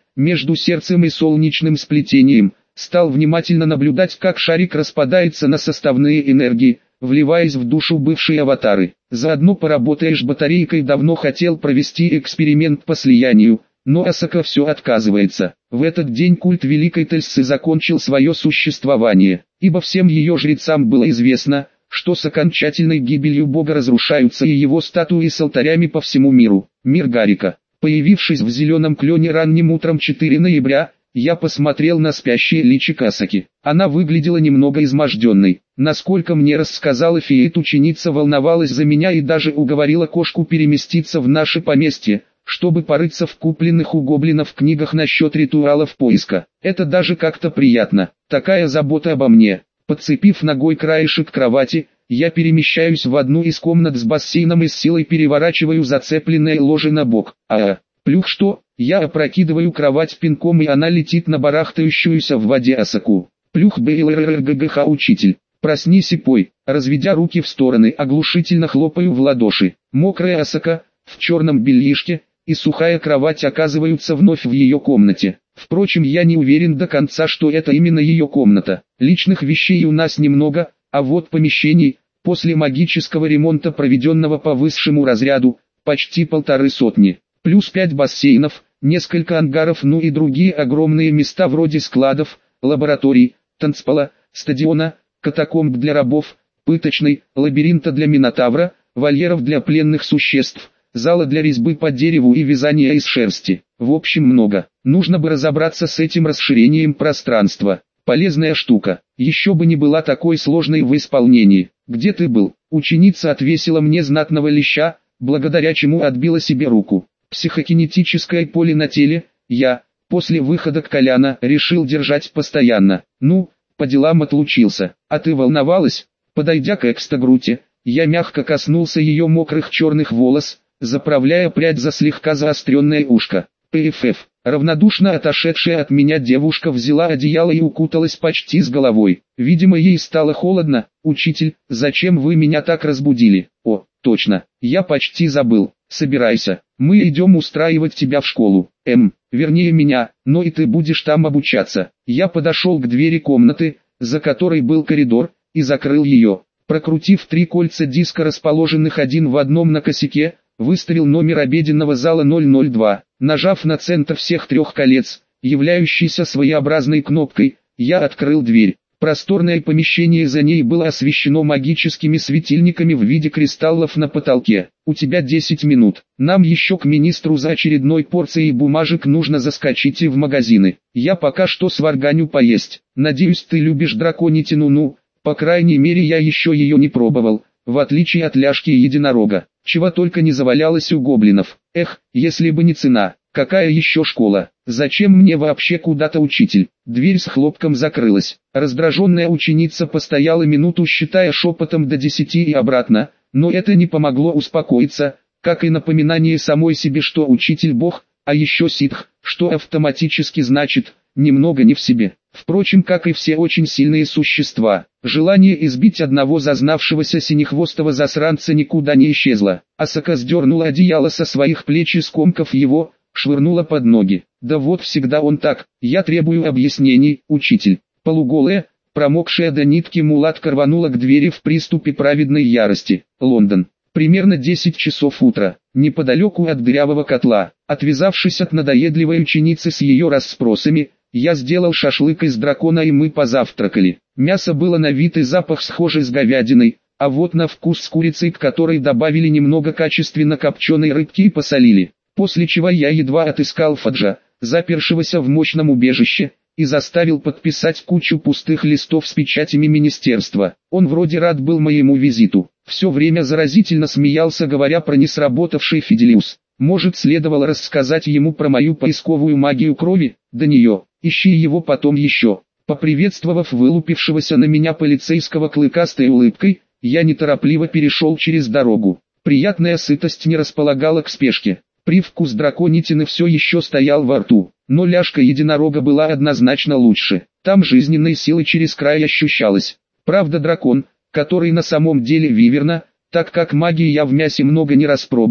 между сердцем и солнечным сплетением, стал внимательно наблюдать, как шарик распадается на составные энергии, вливаясь в душу бывшей аватары. Заодно поработаешь батарейкой. Давно хотел провести эксперимент по слиянию, но Асака все отказывается. В этот день культ Великой Тельсы закончил свое существование, ибо всем ее жрецам было известно, что с окончательной гибелью бога разрушаются и его статуи с алтарями по всему миру. Мир Гарика. Появившись в зеленом клене ранним утром четвёртого ноября, я посмотрел на спящее личико Асаки. Она выглядела немного изможденной. Насколько мне рассказала Фиет, ученица волновалась за меня и даже уговорила кошку переместиться в наше поместье, чтобы порыться в купленных у гоблинов книгах насчет ритуалов поиска. Это даже как-то приятно. Такая забота обо мне. Подцепив ногой краешек кровати, я перемещаюсь в одну из комнат с бассейном и с силой переворачиваю зацепленное ложе на бок. А, плюх что? Я опрокидываю кровать пинком, и она летит на барахтающуюся в воде Асаку. Плюх БЛРРГГХ учитель. Проснись и пой. Разведя руки в стороны, оглушительно хлопаю в ладоши. Мокрая Асака, в черном бельишке, и сухая кровать оказываются вновь в ее комнате. Впрочем, я не уверен до конца, что это именно ее комната. Личных вещей у нас немного, а вот помещений, после магического ремонта, проведенного по высшему разряду, почти полторы сотни. Плюс пять бассейнов, несколько ангаров, ну и другие огромные места вроде складов, лабораторий, танцпола, стадиона, катакомб для рабов, пыточной, лабиринта для минотавра, вольеров для пленных существ, зала для резьбы по дереву и вязания из шерсти. В общем, много. Нужно бы разобраться с этим расширением пространства. Полезная штука. Еще бы не была такой сложной в исполнении. Где ты был? Ученица отвесила мне знатного леща, благодаря чему отбила себе руку. Психокинетическое поле на теле, я, после выхода к Коляна, решил держать постоянно. Ну, по делам отлучился. А ты волновалась? Подойдя к экстагруте, я мягко коснулся ее мокрых черных волос, заправляя прядь за слегка заостренное ушко. ПФФ. Равнодушно отошедшая от меня девушка взяла одеяло и укуталась почти с головой. Видимо, ей стало холодно. «Учитель, зачем вы меня так разбудили?» «О, точно, я почти забыл. Собирайся, мы идем устраивать тебя в школу. Эм, вернее меня, но и ты будешь там обучаться». Я подошел к двери комнаты, за которой был коридор, и закрыл ее. Прокрутив три кольца диска, расположенных один в одном на косяке, выставил номер обеденного зала ноль ноль два. Нажав на центр всех трех колец, являющийся своеобразной кнопкой, я открыл дверь. Просторное помещение за ней было освещено магическими светильниками в виде кристаллов на потолке. «У тебя десять минут. Нам еще к министру за очередной порцией бумажек нужно заскочить и в магазины. Я пока что сварганю поесть. Надеюсь, ты любишь драконитину, ну, по крайней мере, я еще ее не пробовал, в отличие от ляжки и единорога. Чего только не завалялось у гоблинов. Эх, если бы не цена. Какая еще школа? Зачем мне вообще куда-то учитель?» Дверь с хлопком закрылась. Раздраженная ученица постояла минуту, считая шепотом до десяти и обратно, но это не помогло успокоиться, как и напоминание самой себе, что учитель бог, а еще ситх, что автоматически значит «немного не в себе». Впрочем, как и все очень сильные существа, желание избить одного зазнавшегося синехвостого засранца никуда не исчезло. Асака сдернула одеяло со своих плеч и, скомкав его, швырнула под ноги. «Да вот всегда он так, я требую объяснений, учитель». Полуголая, промокшая до нитки мулатка рванула к двери в приступе праведной ярости. Лондон. Примерно десять часов утра, неподалеку от дырявого котла. Отвязавшись от надоедливой ученицы с ее расспросами, я сделал шашлык из дракона, и мы позавтракали. Мясо было на вид и запах схожий с говядиной, а вот на вкус с курицей, к которой добавили немного качественно копченой рыбки и посолили. После чего я едва отыскал Фаджа, запершегося в мощном убежище, и заставил подписать кучу пустых листов с печатями министерства. Он вроде рад был моему визиту. Все время заразительно смеялся, говоря про несработавший Фиделиус. Может, следовало рассказать ему про мою поисковую магию крови? До нее. Ищи его потом еще. Поприветствовав вылупившегося на меня полицейского клыкастой улыбкой, я неторопливо перешел через дорогу. Приятная сытость не располагала к спешке. Привкус драконитины все еще стоял во рту, но ляжка единорога была однозначно лучше. Там жизненной силы через край ощущалось. Правда, дракон, который на самом деле виверна, так как магии я в мясе много не распробовал,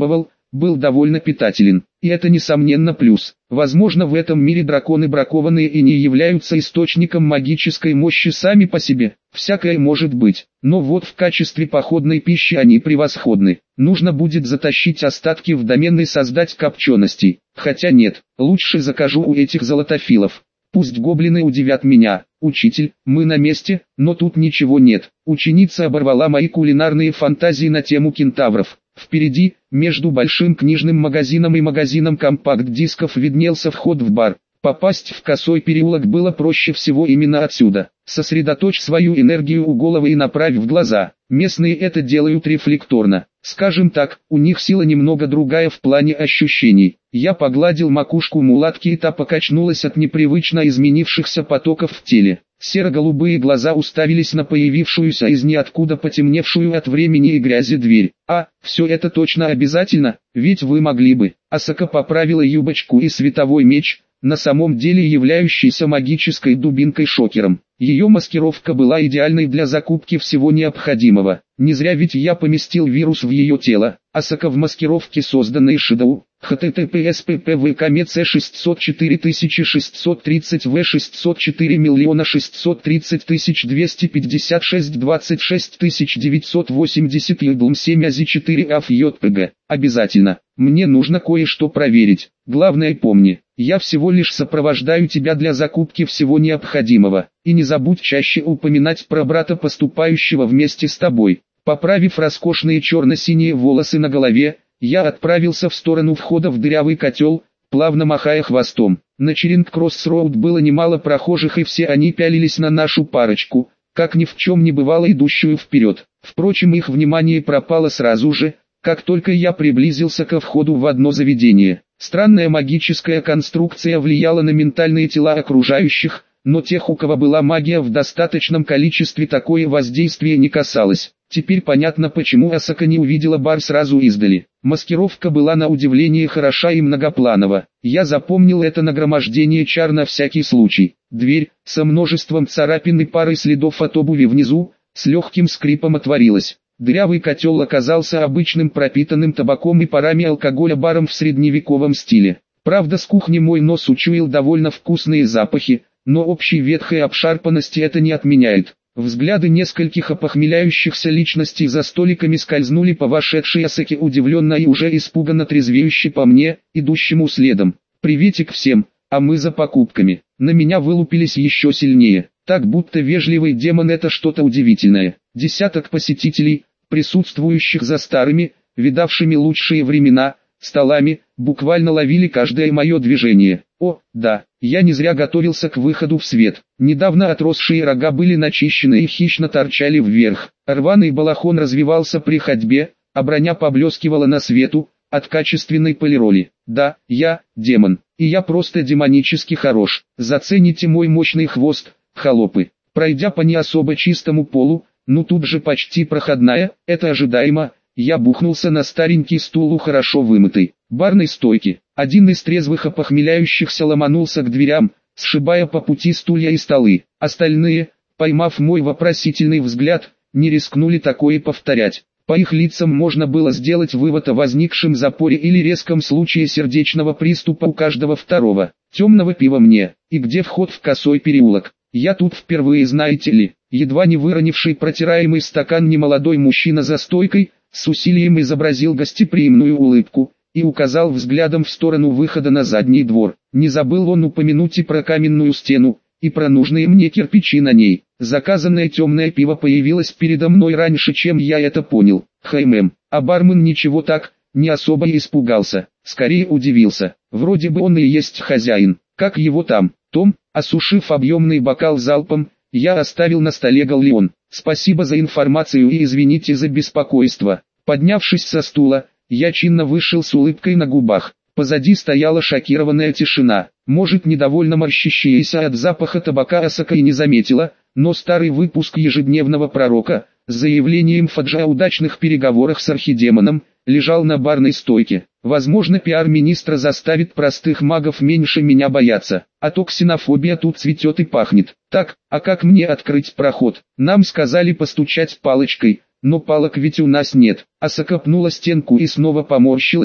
был довольно питателен. И это несомненно плюс. Возможно, в этом мире драконы бракованные и не являются источником магической мощи сами по себе. Всякое может быть. Но вот в качестве походной пищи они превосходны. Нужно будет затащить остатки в домен и создать копченостей. Хотя нет, лучше закажу у этих золотофилов. Пусть гоблины удивят меня. Учитель, мы на месте, но тут ничего нет. Ученица оборвала мои кулинарные фантазии на тему кентавров. Впереди, между большим книжным магазином и магазином компакт-дисков, виднелся вход в бар. Попасть в косой переулок было проще всего именно отсюда. Сосредоточь свою энергию у головы и направь в глаза. Местные это делают рефлекторно. Скажем так, у них сила немного другая в плане ощущений. Я погладил макушку мулатки, и та покачнулась от непривычно изменившихся потоков в теле. Серо-голубые глаза уставились на появившуюся из ниоткуда потемневшую от времени и грязи дверь. «А, все это точно обязательно, ведь вы могли бы». Асака поправила юбочку и световой меч, на самом деле являющийся магической дубинкой-шокером. Ее маскировка была идеальной для закупки всего необходимого. Не зря ведь я поместил вирус в ее тело. Асака в маскировке, созданной Шидоу. https ppvkmec шестьсот четыре тысячи шестьсот тридцать в шестьсот четыре миллиона шестьсот тридцать тысяч двести пятьдесят шесть двадцать шесть тысяч девятьсот восемьдесят юдлм семь ази четыре аф йпг. Обязательно. Мне нужно кое-что проверить. Главное помни, я всего лишь сопровождаю тебя для закупки всего необходимого. И не забудь чаще упоминать про брата, поступающего вместе с тобой. Поправив роскошные черно-синие волосы на голове, я отправился в сторону входа в дырявый котел, плавно махая хвостом. На Черинг-Кроссроуд было немало прохожих, и все они пялились на нашу парочку, как ни в чем не бывало, идущую вперед. Впрочем, их внимание пропало сразу же, как только я приблизился ко входу в одно заведение. Странная магическая конструкция влияла на ментальные тела окружающих, но тех, у кого была магия в достаточном количестве, такое воздействие не касалось. Теперь понятно, почему Асака не увидела бар сразу издали. Маскировка была на удивление хороша и многопланова. Я запомнил это нагромождение чар на всякий случай. Дверь, со множеством царапин и парой следов от обуви внизу, с легким скрипом отворилась. Дырявый котел оказался обычным пропитанным табаком и парами алкоголя баром в средневековом стиле. Правда, с кухни мой нос учуял довольно вкусные запахи, но общей ветхой обшарпанности это не отменяет. Взгляды нескольких опохмеляющихся личностей за столиками скользнули по вошедшей Асаке удивленно и уже испуганно трезвеющей по мне, идущему следом. «Приветик всем, а мы за покупками». На меня вылупились еще сильнее, так будто вежливый демон — это что-то удивительное. Десяток посетителей, присутствующих за старыми, видавшими лучшие времена, столами, буквально ловили каждое мое движение. О, да, я не зря готовился к выходу в свет. Недавно отросшие рога были начищены и хищно торчали вверх. Рваный балахон развивался при ходьбе, а броня поблескивала на свету, от качественной полироли. Да, я, демон, и я просто демонически хорош. Зацените мой мощный хвост, холопы. Пройдя по не особо чистому полу, ну тут же почти проходная, это ожидаемо, я бухнулся на старенький стул у хорошо вымытой барной стойки. Один из трезвых опохмеляющихся ломанулся к дверям, сшибая по пути стулья и столы. Остальные, поймав мой вопросительный взгляд, не рискнули такое повторять. По их лицам можно было сделать вывод о возникшем запоре или резком случае сердечного приступа у каждого второго. Темного пива мне, и где вход в косой переулок? Я тут впервые, знаете ли. Едва не выронивший протираемый стакан немолодой мужчина за стойкой, с усилием изобразил гостеприимную улыбку и указал взглядом в сторону выхода на задний двор. Не забыл он упомянуть и про каменную стену, и про нужные мне кирпичи на ней. Заказанное темное пиво появилось передо мной раньше, чем я это понял. Хэймэм, а бармен ничего так, не особо и испугался, скорее удивился. Вроде бы он и есть хозяин. Как его там? Том, осушив объемный бокал залпом, я оставил на столе галлеон. Спасибо за информацию и извините за беспокойство. Поднявшись со стула, я чинно вышел с улыбкой на губах. Позади стояла шокированная тишина. Может, недовольно морщащаяся от запаха табака Асака и не заметила, но старый выпуск ежедневного пророка, с заявлением Фаджа о удачных переговорах с архидемоном, лежал на барной стойке. Возможно, пиар-министра заставит простых магов меньше меня бояться, а то ксенофобия тут цветет и пахнет. Так, а как мне открыть проход? Нам сказали постучать палочкой, но палок ведь у нас нет. Асака пнула стенку и снова поморщилась,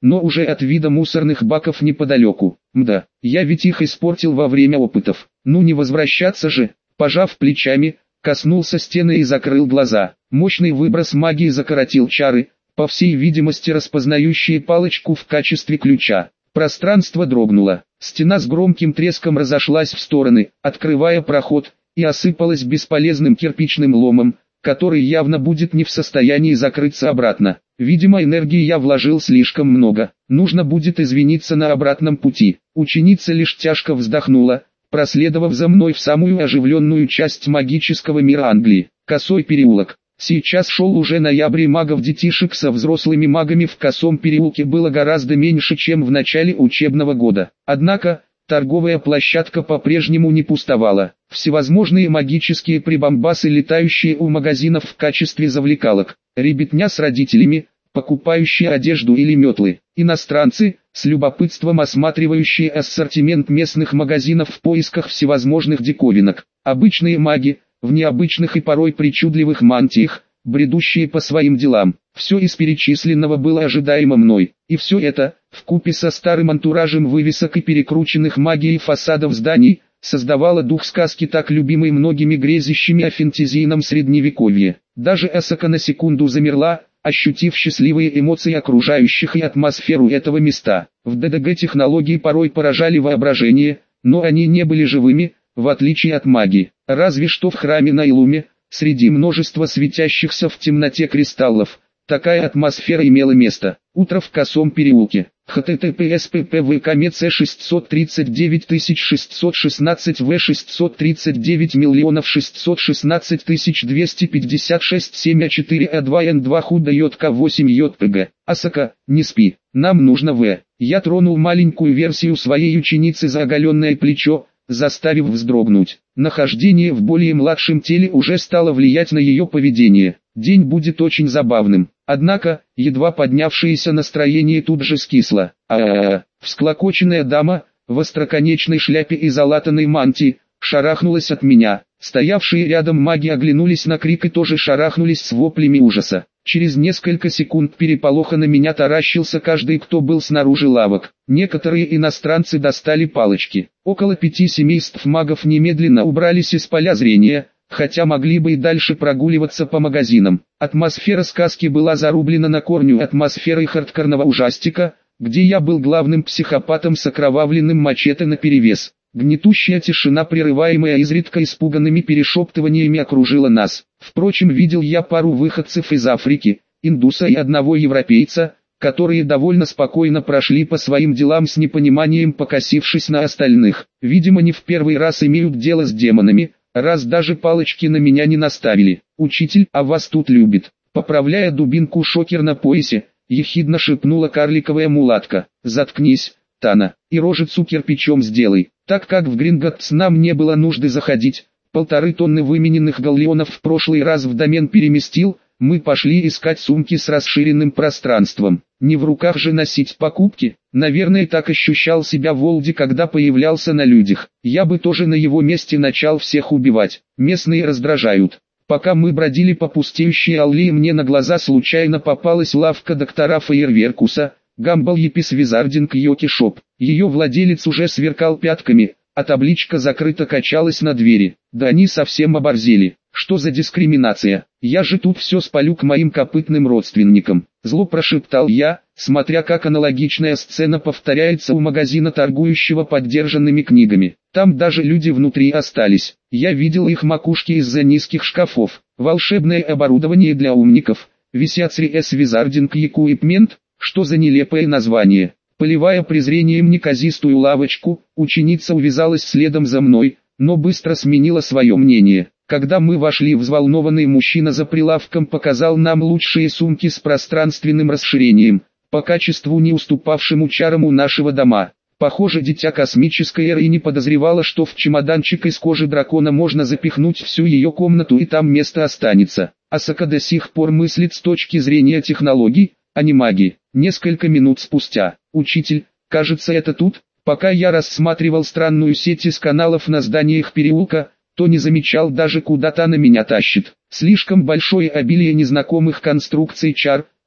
но уже от вида мусорных баков неподалеку. Мда, я ведь их испортил во время опытов. Ну не возвращаться же. Пожав плечами, коснулся стены и закрыл глаза. Мощный выброс магии закоротил чары, по всей видимости распознающие палочку в качестве ключа. Пространство дрогнуло. Стена с громким треском разошлась в стороны, открывая проход, и осыпалась бесполезным кирпичным ломом, который явно будет не в состоянии закрыться обратно. Видимо, энергии я вложил слишком много. Нужно будет извиниться на обратном пути. Ученица лишь тяжко вздохнула, проследовав за мной в самую оживленную часть магического мира Англии. Косой переулок. Сейчас шел уже ноябрь, и магов-детишек со взрослыми магами в Косом переулке было гораздо меньше, чем в начале учебного года. Однако, торговая площадка по-прежнему не пустовала. Всевозможные магические прибамбасы, летающие у магазинов в качестве завлекалок. Ребятня с родителями, покупающие одежду или метлы. Иностранцы, с любопытством осматривающие ассортимент местных магазинов в поисках всевозможных диковинок. Обычные маги, в необычных и порой причудливых мантиях, бредущие по своим делам. Все из перечисленного было ожидаемо мной, и все это, вкупе со старым антуражем вывесок и перекрученных магией фасадов зданий, создавало дух сказки, так любимый многими грезящими о фэнтезийном средневековье. Даже Асака на секунду замерла, ощутив счастливые эмоции окружающих и атмосферу этого места. В ДДГ технологии порой поражали воображение, но они не были живыми, в отличие от магии. Разве что в храме на Илуме, среди множества светящихся в темноте кристаллов, такая атмосфера имела место. Утро в Косом переулке. https ppvkmec шестьсот тридцать девять тысяч шестьсот шестнадцать в шестьсот тридцать девять миллионов шестьсот шестнадцать тысяч двести пятьдесят шесть семь а четыре а два эн два худа йотка восемь йотпг. Асака, не спи, нам нужно в. Я тронул маленькую версию своей ученицы за оголенное плечо, заставив вздрогнуть. Нахождение в более младшем теле уже стало влиять на ее поведение. День будет очень забавным. Однако, едва поднявшееся настроение тут же скисло. А-а-а, всклокоченная дама, в остроконечной шляпе и залатанной мантии, шарахнулась от меня. Стоявшие рядом маги оглянулись на крик и тоже шарахнулись с воплями ужаса. Через несколько секунд переполоха на меня таращился каждый, кто был снаружи лавок. Некоторые иностранцы достали палочки. Около пяти семейств магов немедленно убрались из поля зрения, хотя могли бы и дальше прогуливаться по магазинам. Атмосфера сказки была зарублена на корню атмосферой хардкорного ужастика, где я был главным психопатом с окровавленным мачете наперевес. Гнетущая тишина, прерываемая изредка испуганными перешептываниями, окружила нас. Впрочем, видел я пару выходцев из Африки, индуса и одного европейца, которые довольно спокойно прошли по своим делам с непониманием, покосившись на остальных. Видимо, не в первый раз имеют дело с демонами, раз даже палочки на меня не наставили. «Учитель, а вас тут любит», поправляя дубинку шокер на поясе, ехидно шепнула карликовая мулатка. «Заткнись, Тана, и рожицу кирпичом сделай». Так как в Гринготтс нам не было нужды заходить, полторы тонны вымененных галлеонов в прошлый раз в домен переместил, мы пошли искать сумки с расширенным пространством. Не в руках же носить покупки. Наверное, так ощущал себя Волди, когда появлялся на людях. Я бы тоже на его месте начал всех убивать. Местные раздражают. Пока мы бродили по пустеющей аллее, мне на глаза случайно попалась лавка доктора Фейерверкуса, Гамбл Епис Визардинг Йоки Шоп. Ее владелец уже сверкал пятками, а табличка закрыто качалась на двери. Да они совсем оборзели. Что за дискриминация? Я же тут все спалю к моим копытным родственникам. Зло прошептал я, смотря как аналогичная сцена повторяется у магазина, торгующего подержанными книгами. Там даже люди внутри остались. Я видел их макушки из-за низких шкафов. Волшебное оборудование для умников. Висяцри с Визардинг Equipment. Что за нелепое название? Поливая презрением неказистую лавочку, ученица увязалась следом за мной, но быстро сменила свое мнение. Когда мы вошли, взволнованный мужчина за прилавком показал нам лучшие сумки с пространственным расширением, по качеству не уступавшему чарам у нашего дома. Похоже, дитя космической эры и не подозревала, что в чемоданчик из кожи дракона можно запихнуть всю ее комнату и там место останется. Асака до сих пор мыслит с точки зрения технологий, а не магии. Несколько минут спустя. «Учитель, кажется, это тут». Пока я рассматривал странную сеть из каналов на зданиях переулка, то не замечал даже, куда-то на меня тащит. Слишком большое обилие незнакомых конструкций чар,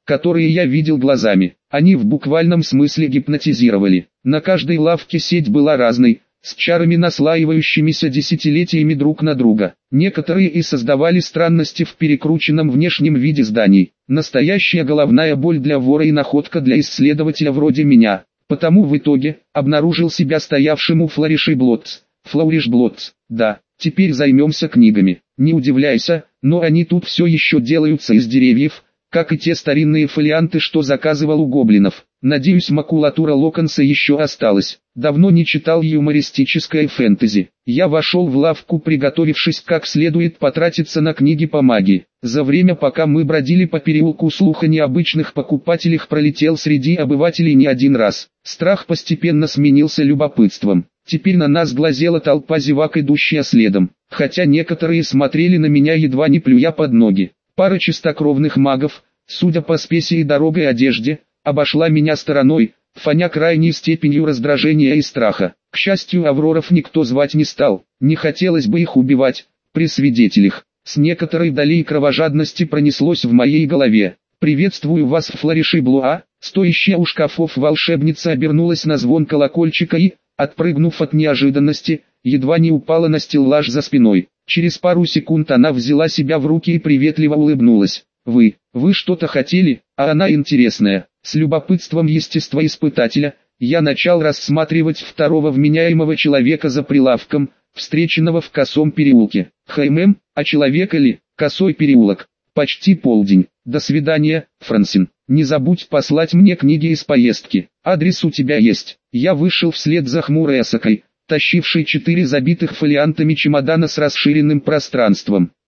которые я видел глазами. Они в буквальном смысле гипнотизировали. На каждой лавке сеть была разной, с чарами, наслаивающимися десятилетиями друг на друга. Некоторые и создавали странности в перекрученном внешнем виде зданий. Настоящая головная боль для вора и находка для исследователя вроде меня. Потому в итоге обнаружил себя стоявшим у Флориш-и-Блотц. Флориш-Блотц, да, теперь займемся книгами. Не удивляйся, но они тут все еще делаются из деревьев, как и те старинные фолианты, что заказывал у гоблинов. Надеюсь, макулатура Локонса еще осталась. Давно не читал юмористическое фэнтези. Я вошел в лавку, приготовившись как следует потратиться на книги по магии. За время, пока мы бродили по переулку, слух о необычных покупателях пролетел среди обывателей не один раз. Страх постепенно сменился любопытством. Теперь на нас глазела толпа зевак, идущая следом. Хотя некоторые смотрели на меня, едва не плюя под ноги. Пара чистокровных магов, судя по спеси и дорогой одежде, обошла меня стороной, фоня крайней степенью раздражения и страха. К счастью, Авроров никто звать не стал, не хотелось бы их убивать, при свидетелях. С некоторой долей кровожадности пронеслось в моей голове. «Приветствую вас, Флориш-и-Блуа!» Стоящая у шкафов волшебница обернулась на звон колокольчика и, отпрыгнув от неожиданности, едва не упала на стеллаж за спиной. Через пару секунд она взяла себя в руки и приветливо улыбнулась. «Вы, вы что-то хотели, а она интересная». С любопытством естествоиспытателя, я начал рассматривать второго вменяемого человека за прилавком, встреченного в косом переулке. «Хаймем, а человека ли? Косой переулок. Почти полдень. До свидания, Франсин. Не забудь послать мне книги из поездки. Адрес у тебя есть». Я вышел вслед за хмурой Асакой, тащившей четыре забитых фолиантами чемодана с расширенным пространством.